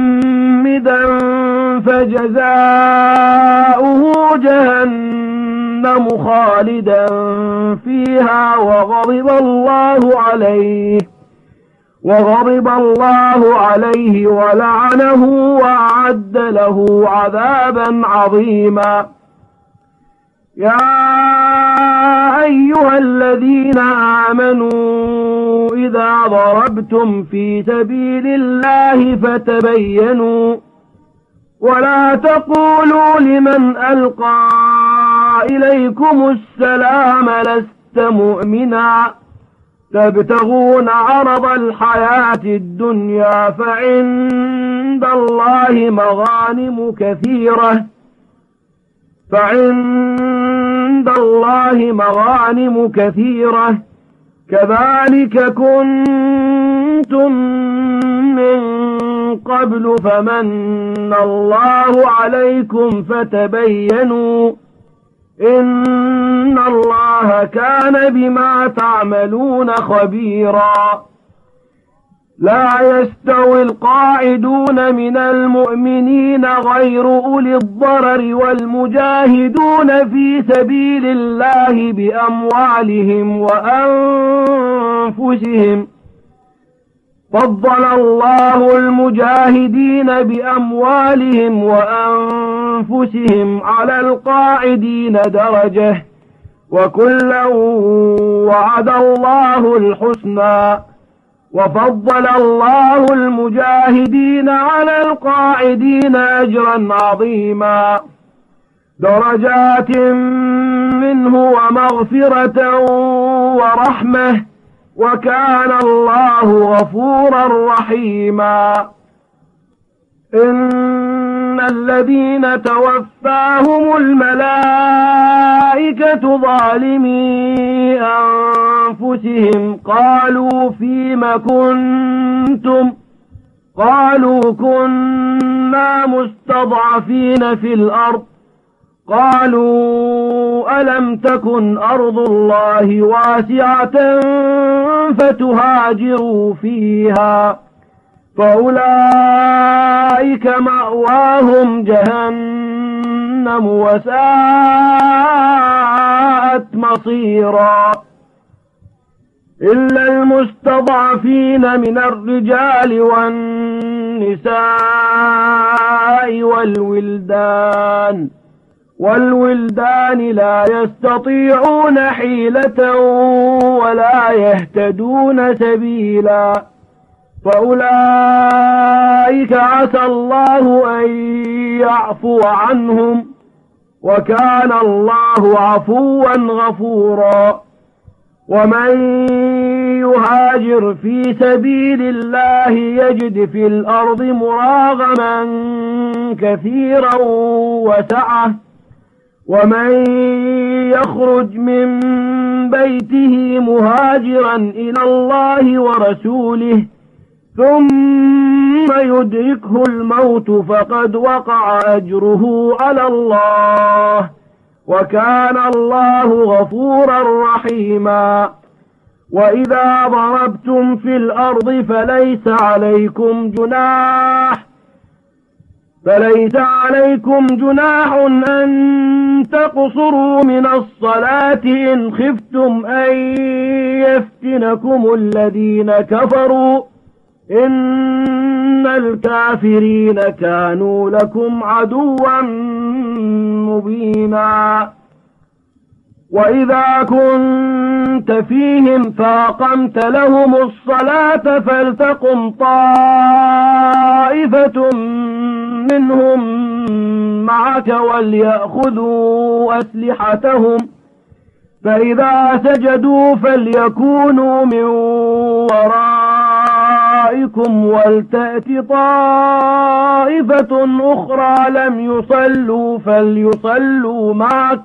Speaker 1: متعمدا فجزاؤه جهنم جهنم خالدا فيها وغضب الله عليه وغضب الله عليه ولعنه وأعد له عذابا عظيما. يا أيها الذين آمنوا إذا ضربتم في سبيل الله فتبينوا ولا تقولوا لمن ألقى إليكم السلام لست مؤمنا تبتغون عرض الحياة الدنيا فعند الله مغانم كثيرة فعند الله مغانم كثيرة كذلك كنتم من قبل فمن الله عليكم فتبينوا إن الله كان بما تعملون خبيرا. لا يستوي القاعدون من المؤمنين غير أولي الضرر والمجاهدون في سبيل الله بأموالهم وأنفسهم فضل الله المجاهدين بأموالهم وأنفسهم على القاعدين درجة وكلا وعد الله الحسنى وفضل الله المجاهدين على القاعدين أجرا عظيما درجات منه ومغفرة ورحمة وكان الله غفورا رحيما. إن الذين توفاهم الملائكة ظالمي أنفسهم قالوا فيم كنتم قالوا كنا مستضعفين في الأرض قالوا ألم تكن أرض الله واسعة فتهاجروا فيها فأولئك مأواهم جهنم وساءت مصيرا. إلا المستضعفين من الرجال والنساء والولدان والولدان لا يستطيعون حيلة ولا يهتدون سبيلا فأولئك عسى الله أن يعفو عنهم وكان الله عفوا غفورا. ومن يهاجر في سبيل الله يجد في الأرض مراغما كثيرا وسعة ومن يخرج من بيته مهاجرا إلى الله ورسوله ثم يدركه الموت فقد وقع أجره على الله وكان الله غفورا رحيما. وإذا ضربتم في الأرض فليس عليكم جناح فليس عليكم جناح أن تقصروا من الصلاة إن خفتم أن يفتنكم الذين كفروا إن الكافرين كانوا لكم عدوا مبينا. وإذا كنت فيهم فأقمت لهم الصلاة فلتقم طائفة منهم معك وليأخذوا أسلحتهم فإذا سجدوا فليكونوا من ورائكم ولتأت طائفة أخرى لم يصلوا فليصلوا معك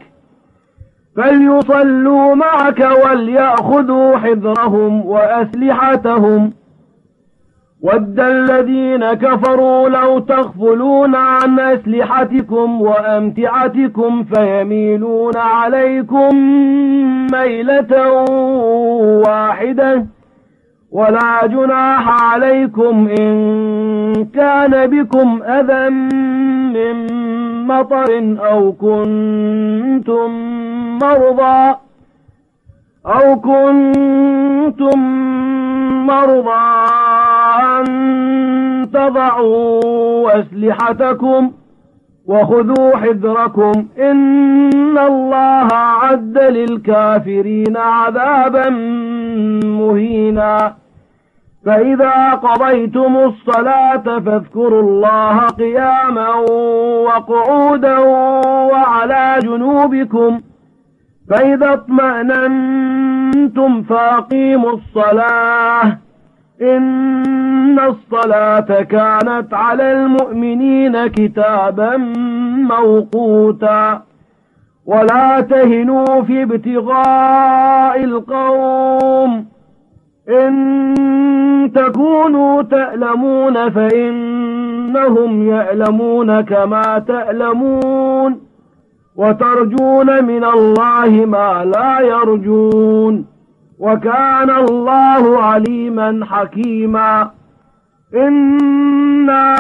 Speaker 1: فليصلوا معك وليأخذوا حذرهم وأسلحتهم ود الذين كفروا لو تغفلون عن أسلحتكم وأمتعتكم فيميلون عليكم ميلة واحدة ولا جناح عليكم إن كان بكم أذى من مطر أو كنتم مرضى أو كنتم مرضى أن تضعوا أسلحتكم وخذوا حذركم إن الله أعد للكافرين عذابا مهينا فإذا قضيتم الصلاة فاذكروا الله قياما وقعودا وعلى جنوبكم فإذا اطمأننتم فأقيموا الصلاة إن الصلاة كانت على المؤمنين كتابا موقوتا ولا تهنوا في ابتغاء القوم إن تكونوا تألمون فإنهم يألمون كما تألمون وترجون من الله ما لا يرجون وكان الله عليما حكيما إنا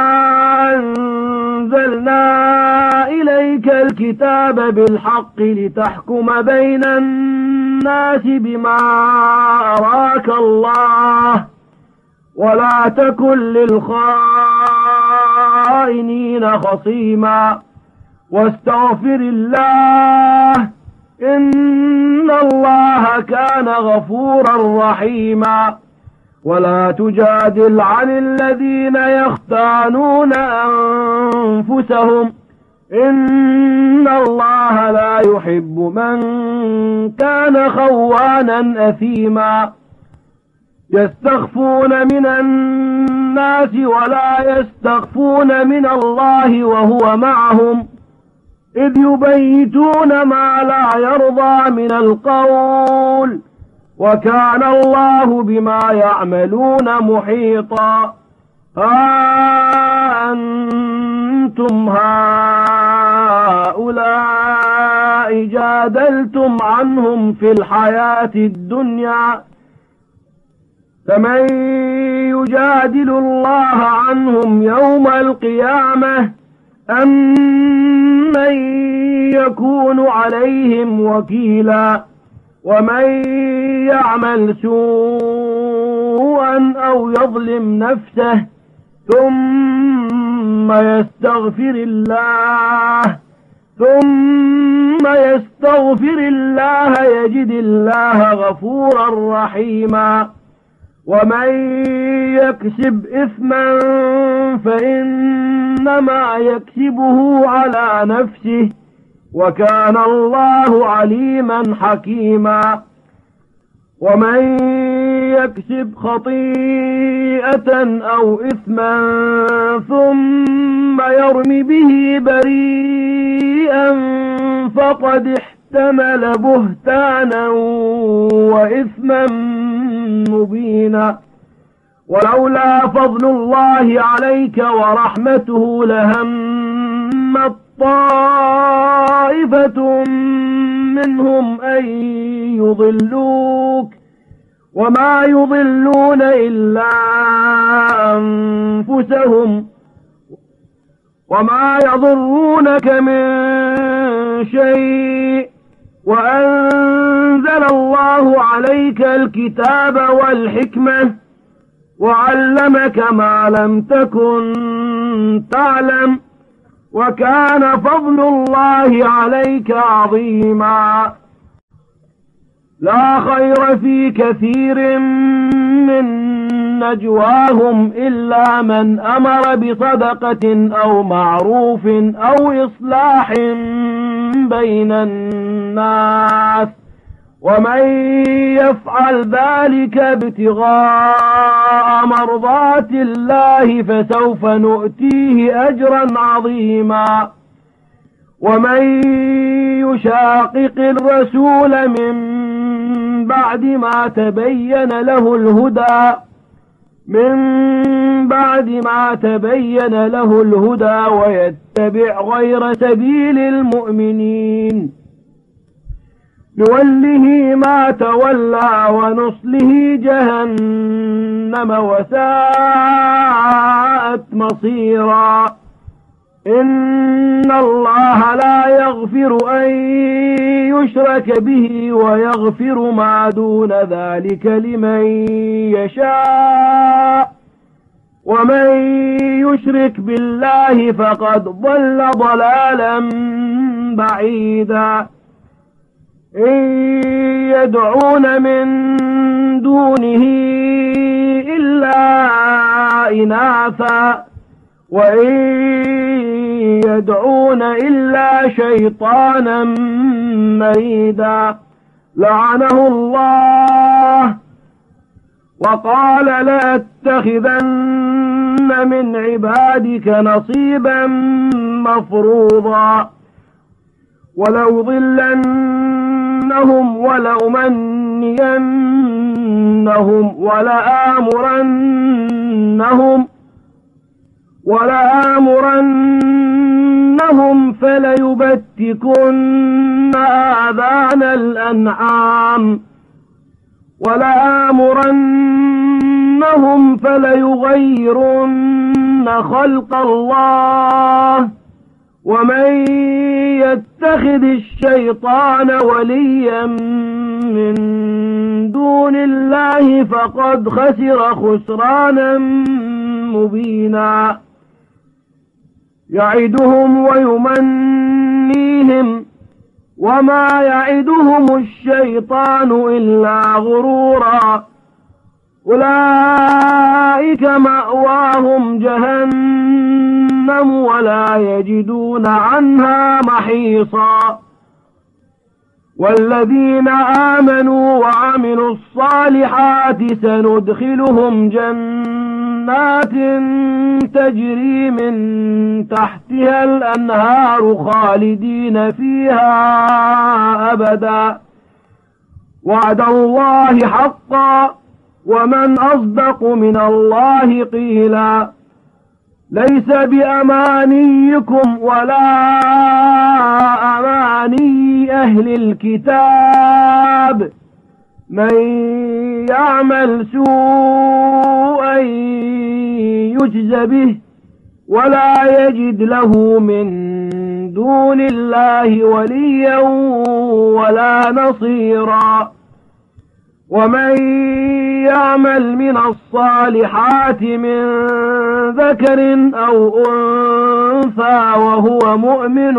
Speaker 1: أنزلنا إليك الكتاب بالحق لتحكم بين الناس بما أراك الله ولا تكن للخائنين خصيما واستغفر الله إن الله كان غفورا رحيما ولا تجادل عن الذين يختانون أنفسهم إن الله لا يحب من كان خوانا أثيما يستخفون من الناس ولا يستخفون من الله وهو معهم إذ يبيتون ما لا يرضى من القول وكان الله بما يعملون محيطا ها أنتم هؤلاء جادلتم عنهم في الحياة الدنيا فمن يجادل الله عنهم يوم القيامة أم من يكون عليهم وكيلا ومن يعمل سوءا أو يظلم نفسه ثم يستغفر الله ثم يستغفر الله يجد الله غفورا رحيما ومن يكسب إثما فإنما يكسبه على نفسه وكان الله عليما حكيما ومن يكسب خطيئة أو إثما ثم يرم به بريئا فقد احتمل بهتانا وإثما مبينا ولولا فضل الله عليك ورحمته لهمت طائفة منهم أن يضلوك وما يضلون إلا أنفسهم وما يضرونك من شيء وأنزل الله عليك الكتاب والحكمة وعلمك ما لم تكن تعلم وكان فضل الله عليك عظيما لا خير في كثير من نجواهم إلا من أمر بصدقة أو معروف أو إصلاح بين الناس ومن يفعل ذلك ابتغاء مرضات الله فسوف نؤتيه أجرا عظيما ومن يشاقق الرسول من بعد ما تبين له الهدى من بعد ما تبين له الهدى ويتبع غير سبيل المؤمنين نوله ما تولى ونصله جهنم وساءت مصيرا إن الله لا يغفر أن يشرك به ويغفر ما دون ذلك لمن يشاء ومن يشرك بالله فقد ضل ضلالا بعيدا إن يدعون من دونه إلا إناثا وإن يدعون إلا شيطانا مريدا لعنه الله وقال لأتخذن من عبادك نصيبا مفروضا ولأضلنهم ولأمنينهم ولآمرنهم ولآمرنهم فليبتكن آذان الأنعام ولآمرنهم فليغيرن خلق الله ومن يتخذ الشيطان وليا من دون الله فقد خسر خسرانا مبينا يعدهم ويمنيهم وما يعدهم الشيطان إلا غرورا أولئك مأواهم جهنم ولا يجدون عنها محيصا والذين آمنوا وعملوا الصالحات سندخلهم جنات تجري من تحتها الأنهار خالدين فيها أبدا وعد الله حقا ومن أصدق من الله قيلا ليس بأمانيكم ولا أماني أهل الكتاب من يعمل سوءا يجز به ولا يجد له من دون الله وليا ولا نصيرا ومن يعمل من الصالحات من ذكر أو أنثى وهو مؤمن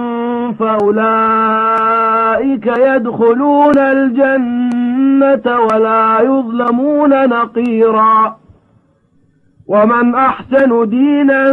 Speaker 1: فأولئك يدخلون الجنة ولا يظلمون نقيرا ومن أحسن دينا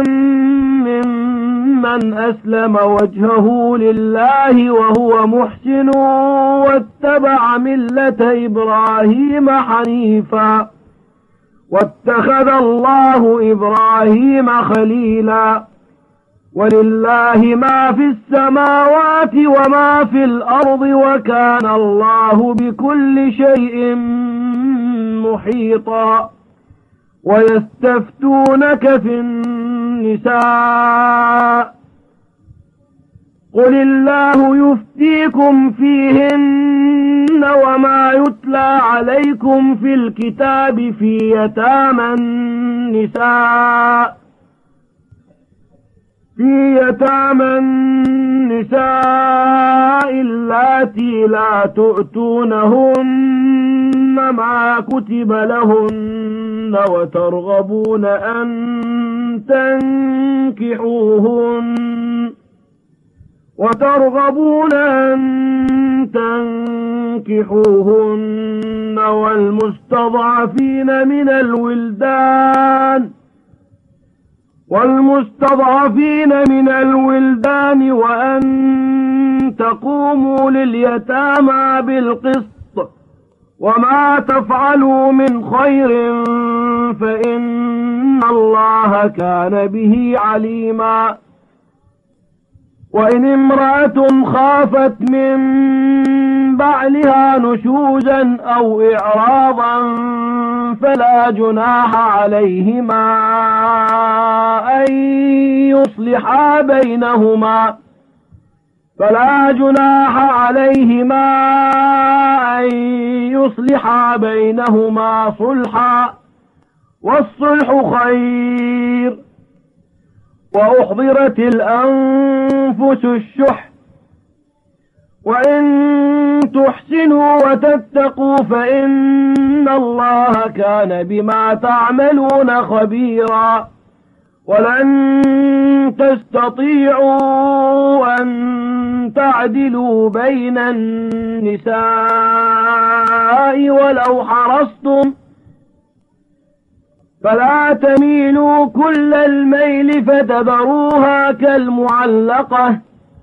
Speaker 1: ممن أسلم وجهه لله وهو محسن واتبع ملة إبراهيم حنيفا واتخذ الله إبراهيم خليلا ولله ما في السماوات وما في الأرض وكان الله بكل شيء محيطا ويستفتونك في النساء قل الله يفتيكم فيهن وما يتلى عليكم في الكتاب في يتامى النساء في يتامى النساء اللاتي لا تؤتونهن ما كتب لهن وترغبون أن تنكحوهن وترغبون أن تنكحوهن والمستضعفين من الولدان والمستضعفين من الولدان وأن تقوموا لليتامى بالقسط وما تفعلوا من خير فإن الله كان به عليما وإن امرأة خافت من بعلها نشوزا أو إعراضا فلا جناح عليهما أن يصلحا بينهما فلا جناح عليهما أن يصلحا بينهما صلحا والصلح خير وأحضرت الأنفس الشح وإن تحسنوا وتتقوا فإن الله كان بما تعملون خبيرا ولن تستطيعوا أن تعدلوا بين النساء ولو حرصتم فلا تميلوا كل الميل فتذروها كالمعلقة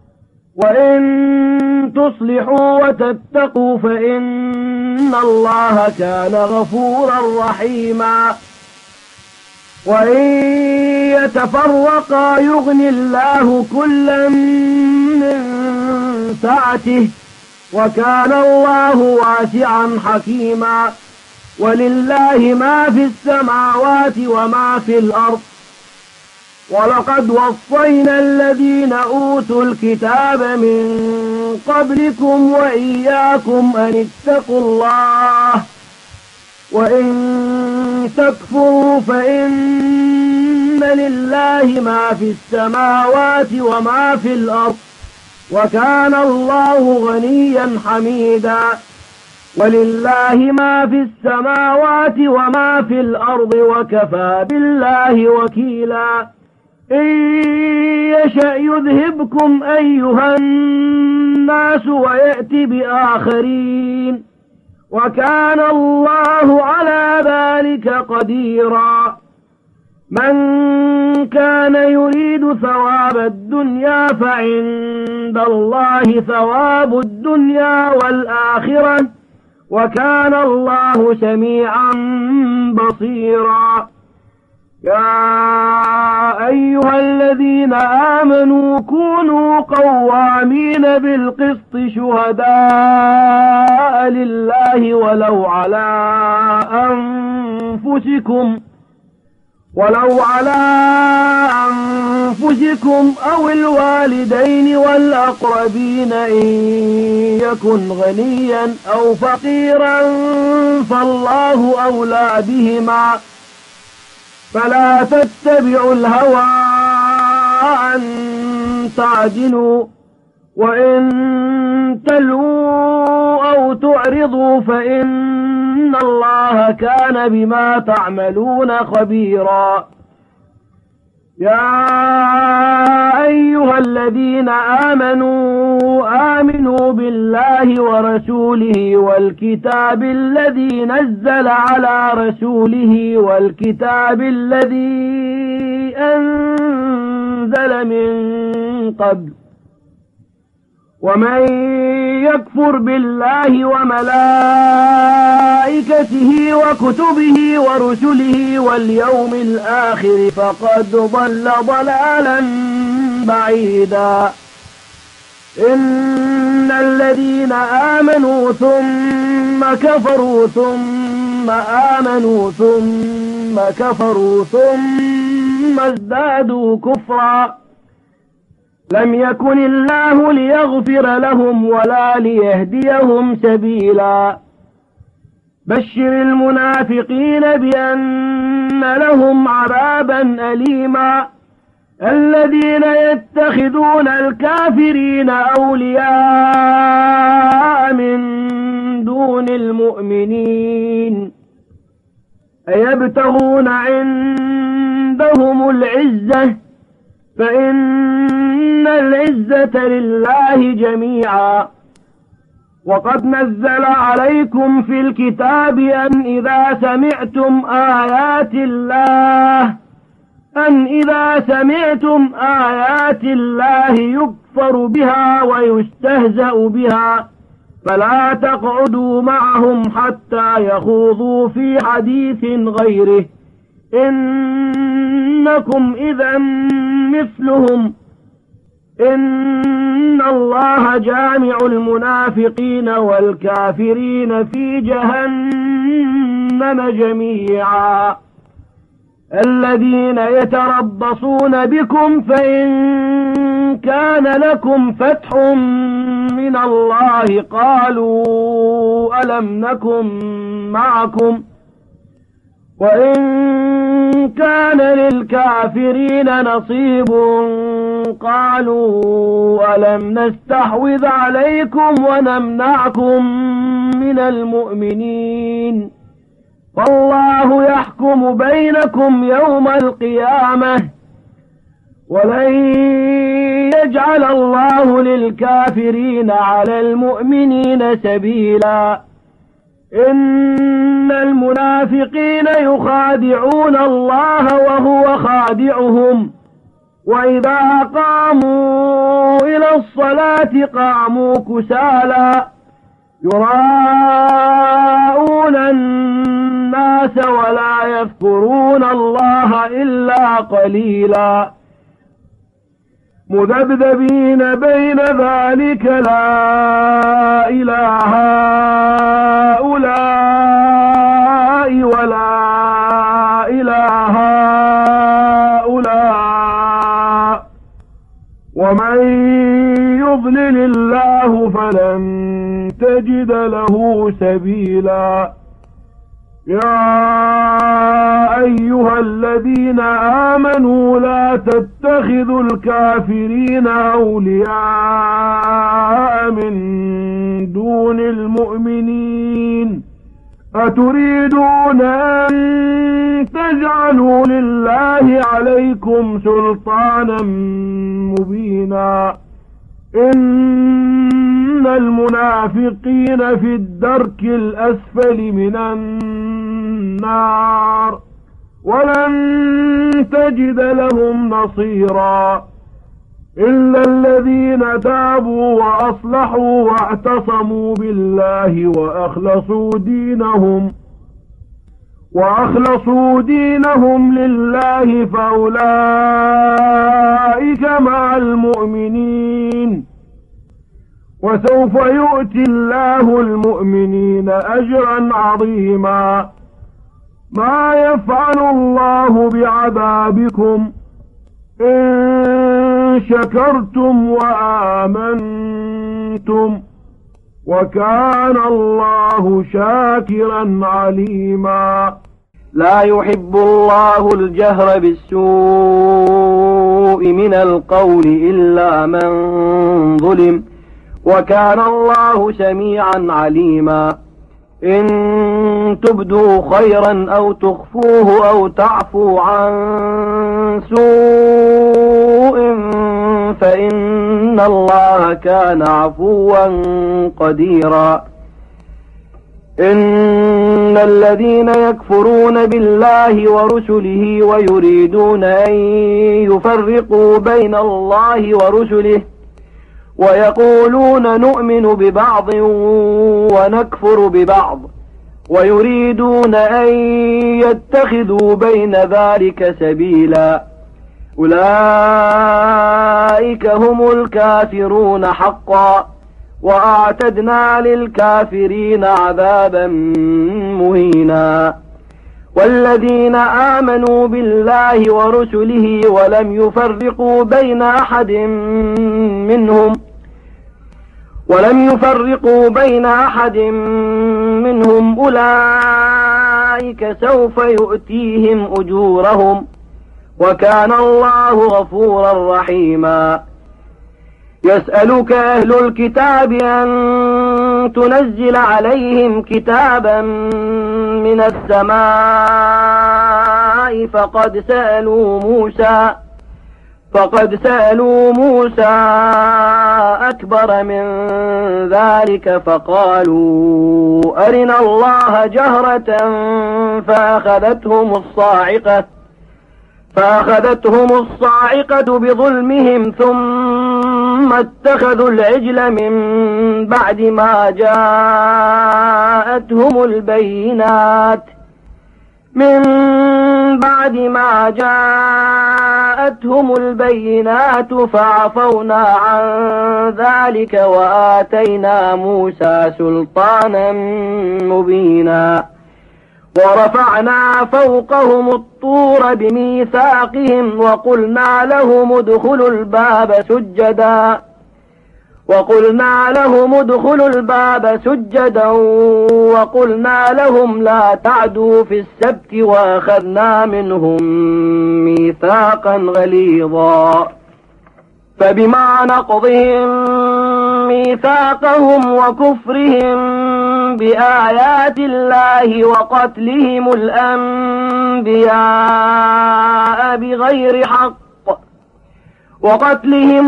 Speaker 1: وإن تصلحوا وتتقوا فإن الله كان غفورا رحيما وإن يتفرقا يغني الله كلا من سعته وكان الله واسعا حكيما ولله ما في السماوات وما في الأرض ولقد وصينا الذين أوتوا الكتاب من قبلكم وإياكم أن اتقوا الله وإن تكفروا فإن لله ما في السماوات وما في الأرض وكان الله غنيا حميدا ولله ما في السماوات وما في الأرض وكفى بالله وكيلا إن يشأ يذهبكم أيها الناس ويأتي بآخرين وكان الله على ذلك قديرا من كان يريد ثواب الدنيا فعند الله ثواب الدنيا والآخرة وكان الله سميعا بصيرا يا أيها الذين آمنوا كونوا قوامين بالقسط شهداء لله ولو على أنفسكم ولو على أنفسكم أو الوالدين والأقربين إن يكن غنيا أو فقيرا فالله أولى بهما فلا تتبعوا الهوى أن تعدلوا وإن تلووا أو تعرضوا فإن الله كان بما تعملون خبيرا يا أيها الذين آمنوا آمنوا بالله ورسوله والكتاب الذي نزل على رسوله والكتاب الذي أنزل من قبل ومن يكفر بالله وملائكته وكتبه ورسله واليوم الآخر فقد ضل ضلالا بعيدا إن الذين آمنوا ثم كفروا ثم آمنوا ثم كفروا ثم ازدادوا كفرا لم يكن الله ليغفر لهم ولا ليهديهم سبيلا بشر المنافقين بأن لهم عذابا أليما الذين يتخذون الكافرين أولياء من دون المؤمنين أيبتغون عندهم العزة فإن العزة لله جميعا وقد نزل عليكم في الكتاب أن إذا سمعتم آيات الله أن إذا سمعتم آيات الله يكفر بها ويستهزأ بها فلا تقعدوا معهم حتى يخوضوا في حديث غيره إنكم إذا مثلهم إن الله جامع المنافقين والكافرين في جهنم جميعا الذين يتربصون بكم فإن كان لكم فتح من الله قالوا ألم نكن معكم وإن كان للكافرين نصيب قالوا ألم نستحوذ عليكم ونمنعكم من المؤمنين فالله يحكم بينكم يوم القيامة ولن يجعل الله للكافرين على المؤمنين سبيلا إن المنافقين يخادعون الله وهو خادعهم وإذا قاموا إلى الصلاة قاموا كسالى يراءون الناس ولا يذكرون الله إلا قليلا مذبذبين بين ذلك لا إله هؤلاء ولا إله هؤلاء ومن يضلل الله فلن تجد له سبيلا يا أيها الذين آمنوا لا تتخذوا الكافرين أولياء من دون المؤمنين أتريدون أن تجعلوا لله عليكم سلطانا مبينا إن المنافقين في الدرك الأسفل من النار ولن تجد لهم نصيرا إلا الذين تابوا وأصلحوا واعتصموا بالله وأخلصوا دينهم وأخلصوا دينهم لله فأولئك مع المؤمنين وسوف يؤتي الله المؤمنين أجرا عظيما ما يفعل الله بعذابكم إن شكرتم وآمنتم وكان الله شاكرا عليما
Speaker 2: لا يحب الله الجهر بالسوء من القول إلا من ظلم وكان الله سميعا عليما إن تبدوا خيرا أو تخفوه أو تعفو عن سوء فإن الله كان عفوا قديرا إن الذين يكفرون بالله ورسله ويريدون أن يفرقوا بين الله ورسله ويقولون نؤمن ببعض ونكفر ببعض ويريدون أن يتخذوا بين ذلك سبيلا أولئك هم الكافرون حقا وأعتدنا للكافرين عذابا مهينا والذين آمنوا بالله ورسله ولم يفرقوا بين أحد منهم ولم يفرقوا بين أحد منهم أولئك سوف يؤتيهم أجورهم وكان الله غفورا رحيما يسألك أهل الكتاب أن تنزل عليهم كتابا من السماء فقد سألوا موسى فقد سألوا موسى أكبر من ذلك فقالوا أرنا الله جهرة فأخذتهم الصاعقة فأخذتهم الصاعقة بظلمهم ثم اتخذوا العجل من بعد ما جاءتهم البينات من بعد ما جاءتهم البينات فعفونا عن ذلك وآتينا موسى سلطانا مبينا ورفعنا فوقهم الطور بميثاقهم وقلنا لهم ادخلوا الباب سجدا وقلنا لهم ادخلوا الباب سجدا وقلنا لهم لا تعدوا في السبت وأخذنا منهم ميثاقا غليظا فبما نقضهم ميثاقهم وكفرهم بآيات الله وقتلهم الأنبياء بغير حق وقتلهم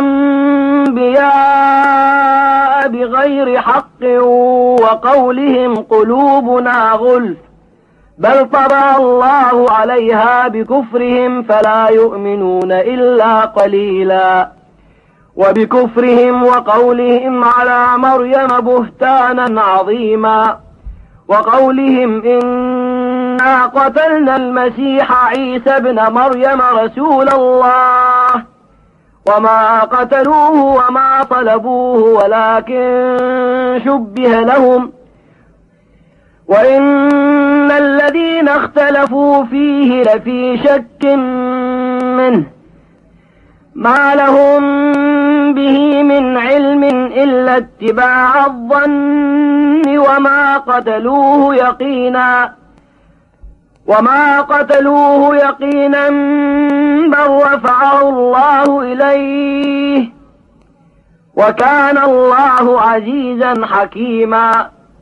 Speaker 2: الأنبياء بغير حق وقولهم قلوبنا غلف بل طبع الله عليها بكفرهم فلا يؤمنون إلا قليلا وبكفرهم وقولهم على مريم بهتانا عظيما وقولهم إنا قتلنا المسيح عيسى ابن مريم رسول الله وما قتلوه وما طلبوه ولكن شبه لهم وإن الذين اختلفوا فيه لفي شك منه ما لهم به من علم إلا اتباع الظن وما قتلوه يقينا وما قتلوه يقينا بل رفعه الله إليه وكان الله عزيزا حكيما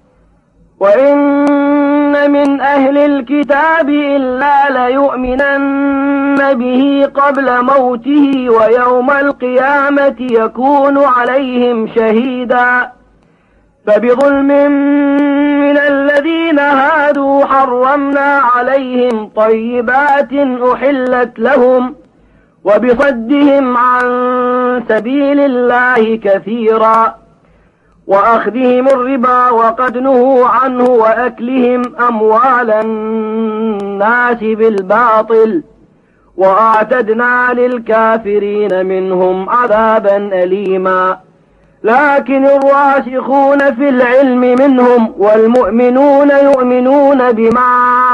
Speaker 2: وإن من أهل الكتاب إلا ليؤمنن به قبل موته ويوم القيامة يكون عليهم شهيدا فبظلم من الذين هادوا حرمنا عليهم طيبات أحلت لهم وبصدهم عن سبيل الله كثيرا وأخذهم الربا وقد نهوا عنه وأكلهم أموال الناس بالباطل وأعتدنا للكافرين منهم عذابا أليما لكن الراسخون في العلم منهم والمؤمنون يؤمنون بما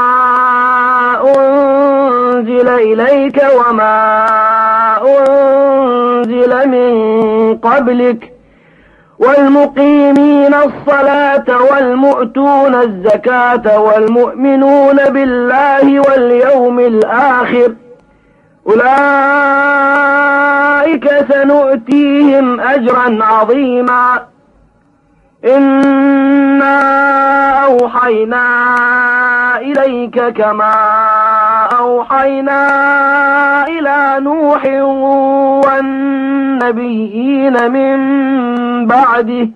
Speaker 2: أنزل إليك وما أنزل من قبلك والمقيمين الصلاة والمؤتون الزكاة والمؤمنون بالله واليوم الآخر أولئك سنؤتيهم أجرا عظيما إنا أوحينا إليك كما أوحينا إلى نوح والنبيين من بعده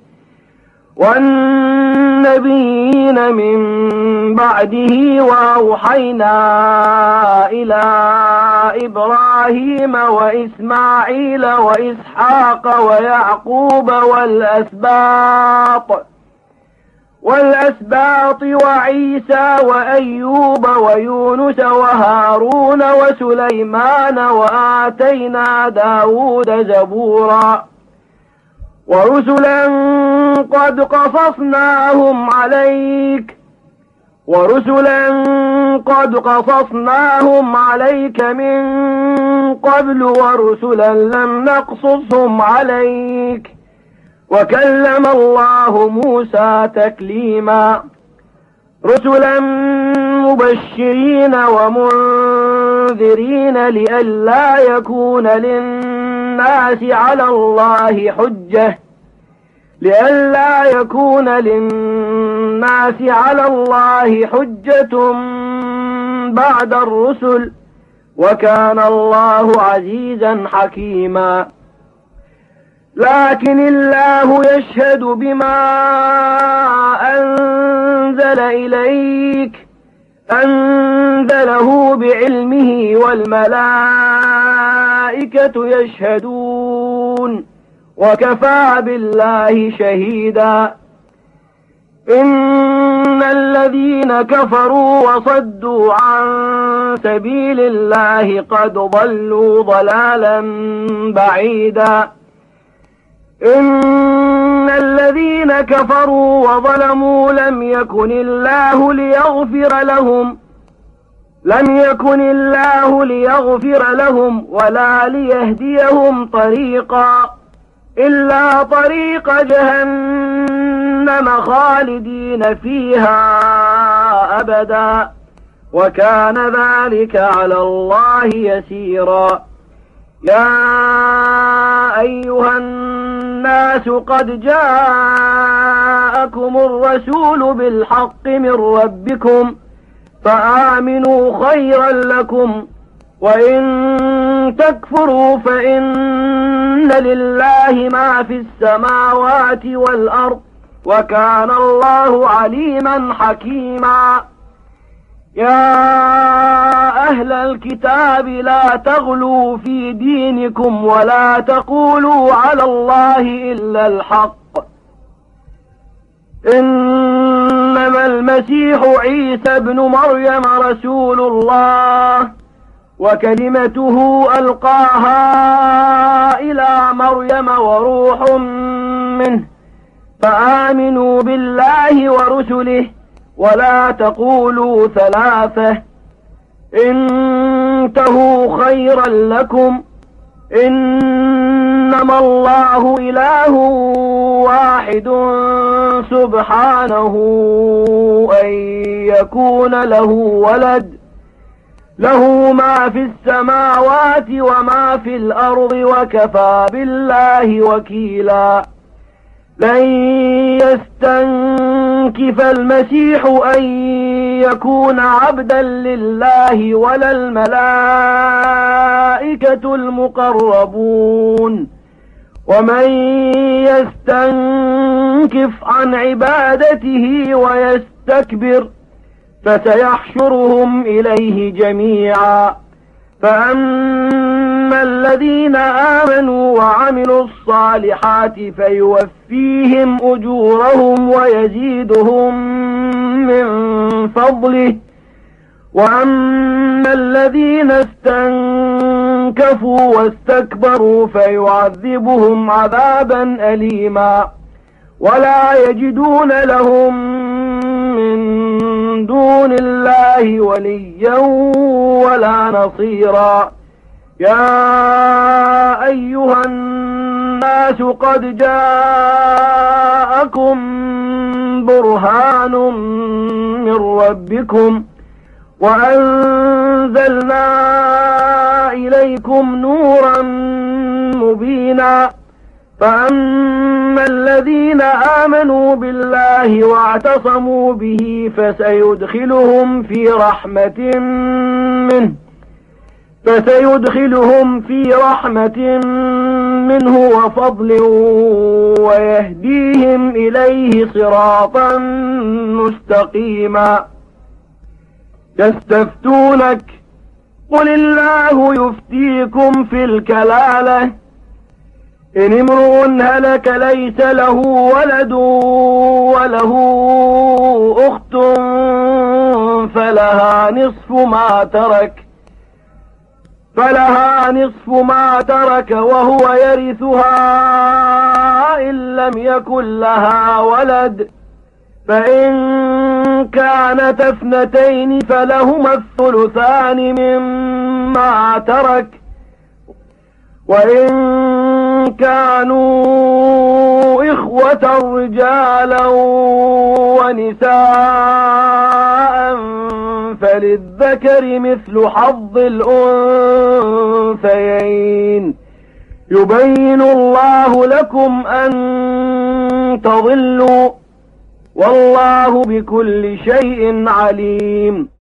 Speaker 2: والنبيين من بعده وأوحينا إلى إبراهيم وإسماعيل وإسحاق ويعقوب والأسباط والأسباط وعيسى وأيوب ويونس وهارون وسليمان وآتينا داود زبورا ورسلا قد قصصناهم عليك ورسلا قد قصصناهم عليك من قبل ورسلا لم نقصصهم عليك وكلم الله موسى تكليما رسلا مبشرين ومنذرين لئلا يكون للناس على الله حجة لئلا يكون للناس على الله حجة بعد الرسل وكان الله عزيزا حكيما لكن الله يشهد بما أنزل إليك أنزله بعلمه والملائكة يشهدون وكفى بالله شهيدا إن الذين كفروا وصدوا عن سبيل الله قد ضلوا ضلالا بعيدا إن الذين كفروا وظلموا لم يكن الله ليغفر لهم لم يكن الله ليغفر لهم ولا ليهديهم طريقا إلا طريق جهنم خالدين فيها أبدا وكان ذلك على الله يسيرا. يا أيها الناس قد جاءكم الرسول بالحق من ربكم فآمنوا خيرا لكم وإن تكفروا فإن لله ما في السماوات والأرض وكان الله عليما حكيما. يا أهل الكتاب لا تغلوا في دينكم ولا تقولوا على الله إلا الحق إنما المسيح عيسى ابن مريم رسول الله وكلمته ألقاها إلى مريم وروح منه فآمنوا بالله ورسله ولا تقولوا ثلاثة انتهوا خيرا لكم إنما الله إله واحد سبحانه أن يكون له ولد له ما في السماوات وما في الأرض وكفى بالله وكيلا. لن يستنكف المسيح أن يكون عبدا لله ولا الملائكة المقربون ومن يستنكف عن عبادته ويستكبر فسيحشرهم إليه جميعا. فأما الذين آمنوا وعملوا الصالحات فيوفيهم أجورهم ويزيدهم من فضله وأما الذين استنكفوا واستكبروا فيعذبهم عذابا أليما ولا يجدون لهم من دون الله وليا ولا نصيرا. يا أيها الناس قد جاءكم برهان من ربكم وأنزلنا إليكم نورا مبينا. فأما الذين آمنوا بالله واعتصموا به فسيدخلهم في رحمة منه فسيدخلهم في رحمة منه وفضل ويهديهم إليه صراطا مستقيما. يستفتونك قل الله يفتيكم في الكلالة إن امرؤ هلك ليس له ولد وله أخت فلها نصف ما ترك فلها نصف ما ترك وهو يرثها إن لم يكن لها ولد فإن كانت اثنتين فلهما الثلثان مما ترك وإن كانوا إخوة رجالا ونساء فللذكر مثل حظ الأنثيين يبين الله لكم أن تضلوا والله بكل شيء عليم.